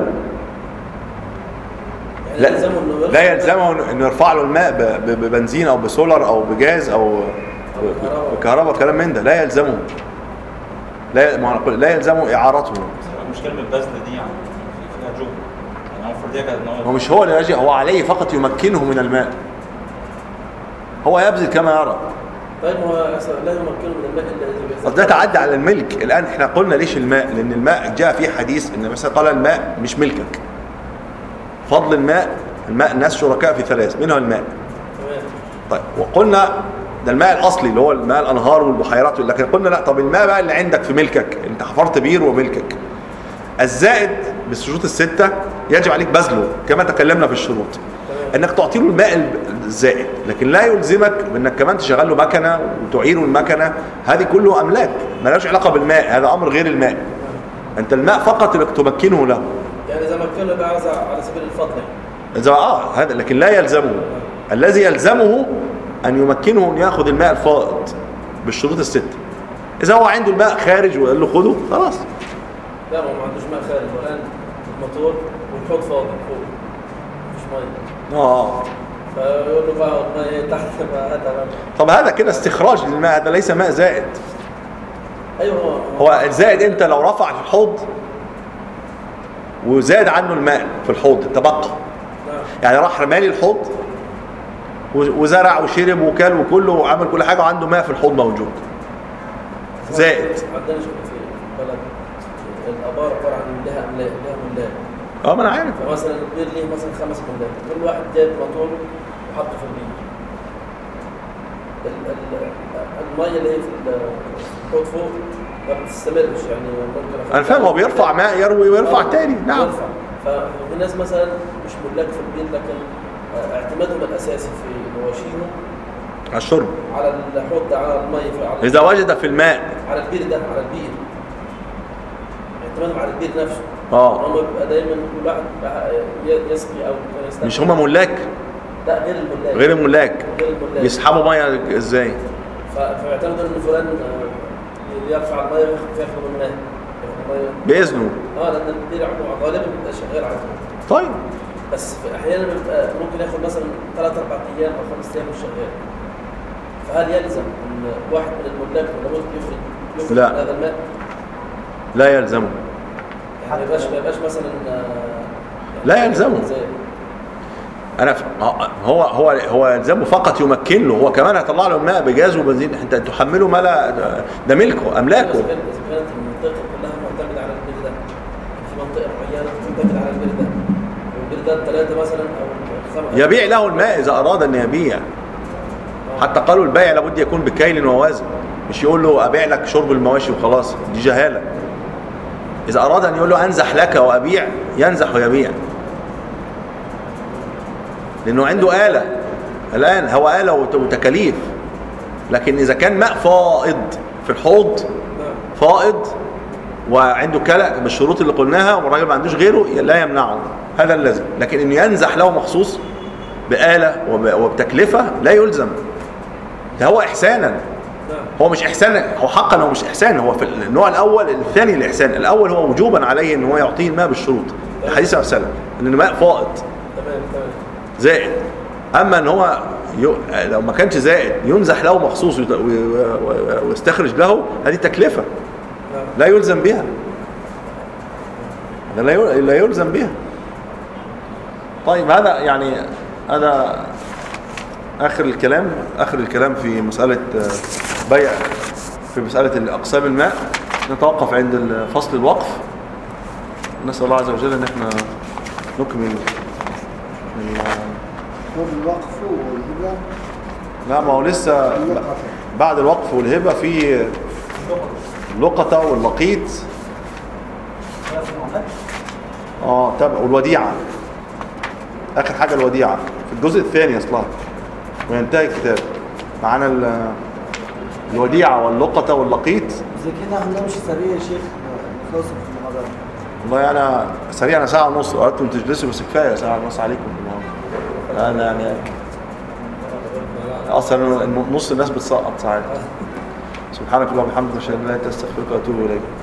Speaker 1: لا لا يلزمه انه يرفع له الماء ببنزين او بسولار او بجاز او بكهرباء كلام من ده، لا يلزمه، لا لا يلزمه اعارته.
Speaker 3: مش كلمه بذل دي يعني فيها جهد، يعني هو المفروض يجي ان
Speaker 1: هو مش هو اللي يجي، هو عليه فقط يمكنه من الماء، هو يبذل كما يرى.
Speaker 4: طيب هو لا يمكنه من الماء الا
Speaker 1: اذا ده تعدى على الملك. الان احنا قلنا ليش الماء؟ لان الماء جاء فيه حديث ان مثلا قال الماء مش ملكك، فضل الماء، الماء الناس شركاء في ثلاث منها الماء. طيب وقلنا ده الماء الاصلي اللي هو الماء الانهار والبحيرات، لكن قلنا لا، طب الماء بقى اللي عندك في ملكك، انت حفرت بير وملكك، الزائد بالشروط الستة يجب عليك بذله كما تكلمنا في الشروط، انك تعطي له الماء الزائد، لكن لا يلزمك بانك كمان تشغل له مكنه وتعيره المكنه، هذه كله املاك ما لهاش علاقه بالماء، هذا امر غير الماء. انت الماء فقط انك تمكنه له،
Speaker 4: يعني زي ما كنا بقى على سبيل الفضل
Speaker 1: اذا اه هذا، لكن لا يلزمه. الذي يلزمه ان يمكنه ان ياخذ الماء الفائض بالشروط السته. اذا هو عنده الماء خارج وقال له خده خلاص.
Speaker 4: لا، ما عندوش ماء خارج، والان الموتور والحوض فاضي فوق مفيش ميه.
Speaker 1: اه
Speaker 4: فيقول له بقى والله ايه تحت ما هذا بقى.
Speaker 1: طب هذا كده استخراج للماء، هذا ليس ماء زائد.
Speaker 4: ايوه
Speaker 1: هو الزائد امتى؟ لو رفع في الحوض وزاد عنه الماء في الحوض تبقى،
Speaker 4: نعم.
Speaker 1: يعني راح رمالي الحوض وزرع وشرب وكل وكله وعمل كل حاجه وعنده ماء في الحوض موجود زائد.
Speaker 4: عندنا شغل في البلد الابار عباره عن لها املاء لها ملاك.
Speaker 1: اه ما انا عارف.
Speaker 4: فمثلا البير ليه مثلا خمس ملاك، كل واحد جاب موتور وحطه في البير. ال- ال- الميه اللي هي في الحوض فوق ما بتستمرش، يعني ممكن
Speaker 1: انا فاهم، هو بيرفع ماء يروي ويرفع تاني. نعم.
Speaker 4: يرفع. ففي ناس مثلا مش ملاك في البير، لكن اعتمادهم الاساسي في مواشيهم
Speaker 1: على الشرب،
Speaker 4: على الحوض ده، على الميه، على
Speaker 1: اذا وجد في الماء.
Speaker 4: على البير ده، على البير، اعتمادهم على البير نفسه.
Speaker 1: اه
Speaker 4: هم بيبقى دايما كل واحد بقى يسقي او يستخدم.
Speaker 1: مش هما ملاك؟
Speaker 4: لا غير الملاك.
Speaker 1: غير الملاك
Speaker 4: غير الملاك
Speaker 1: بيسحبوا ميه ازاي؟
Speaker 4: ف- فيعتمدوا ان فلان آه، يرفع الميه وياخد الماء، ياخد الميه.
Speaker 1: باذنه.
Speaker 4: اه لان البير عموما غالبا بيبقى شغال على طول.
Speaker 1: طيب
Speaker 4: بس في احيانا بيبقى ممكن ياخد مثلا ثلاث اربع ايام او خمس ايام مش شغال. فهل يلزم ان واحد من الملاك لابد يخرج يخرج
Speaker 1: لا.
Speaker 4: من هذا الماء؟
Speaker 1: لا يلزمه.
Speaker 4: يعني ما يبقاش ما يبقاش مثلا آه،
Speaker 1: لا يلزمه.
Speaker 4: زي-
Speaker 1: انا ف... هو هو هو يلزمه فقط يمكن له، هو كمان هيطلع له الماء بجاز وبنزين، انت تحمله ما لا ده ملكه املاكه.
Speaker 4: إذا كانت إذا كانت المنطقة كلها معتمدة على البير ده، في منطقة معينة معتمدة على البير ده، والبير ده الثلاثة مثلا أو خمسة.
Speaker 1: يبيع له الماء اذا اراد ان يبيع. حتى قالوا البيع لابد يكون بكيل ووزن، مش يقول له ابيع لك شرب المواشي وخلاص، دي جهاله. اذا اراد ان يقول له انزح لك وابيع ينزح ويبيع، لانه عنده آلة. الان هو آلة وت- وتكاليف. لكن اذا كان ماء فائض في الحوض فائض وعنده كلأ بالشروط اللي قلناها والراجل ما عندوش غيره لا يمنعه، هذا اللازم. لكن انه ينزح له مخصوص بآلة وب- وبتكلفة لا يلزم. ده هو احسانا، هو مش احسان، هو حقا هو مش احسان، هو في النوع الاول. الثاني الاحسان، الاول هو وجوبا عليه ان هو يعطيه الماء بالشروط. الحديث عليه السلام ان الماء فائض
Speaker 4: تمام تمام.
Speaker 1: زائد. اما ان هو ي... لو ما كانش زائد ينزح له مخصوص ويت- و- و- ويستخرج له، هذه تكلفة
Speaker 4: نعم.
Speaker 1: لا يلزم بها. هذا لا يل- لا يلزم بها. طيب هذا يعني هذا آخر الكلام آخر الكلام في مسألة آه، بيع، في مسألة أقسام الماء. نتوقف عند فصل الوقف. نسأل الله عز وجل أن احنا نكمل من
Speaker 5: دور الوقف والهبة.
Speaker 1: لا ما هو لسه بعد الوقف والهبة في اللقطة واللقيط. اه تبع والوديعة. آخر حاجة الوديعة في الجزء الثاني أصلا وينتهي الكتاب. معانا ال- الوديعة واللقطة واللقيط.
Speaker 5: زي كده هنمشي سريع يا شيخ نخلص في المحاضرة.
Speaker 1: والله أنا سريع، أنا ساعة ونص أردتم تجلسوا بس كفاية ساعة ونص عليكم. أنا يعني أصلا نص الناس بتسقط ساعات. سبحانك اللهم وبحمدك أشهد أن لا إله إلا أنت أستغفرك وأتوب إليك.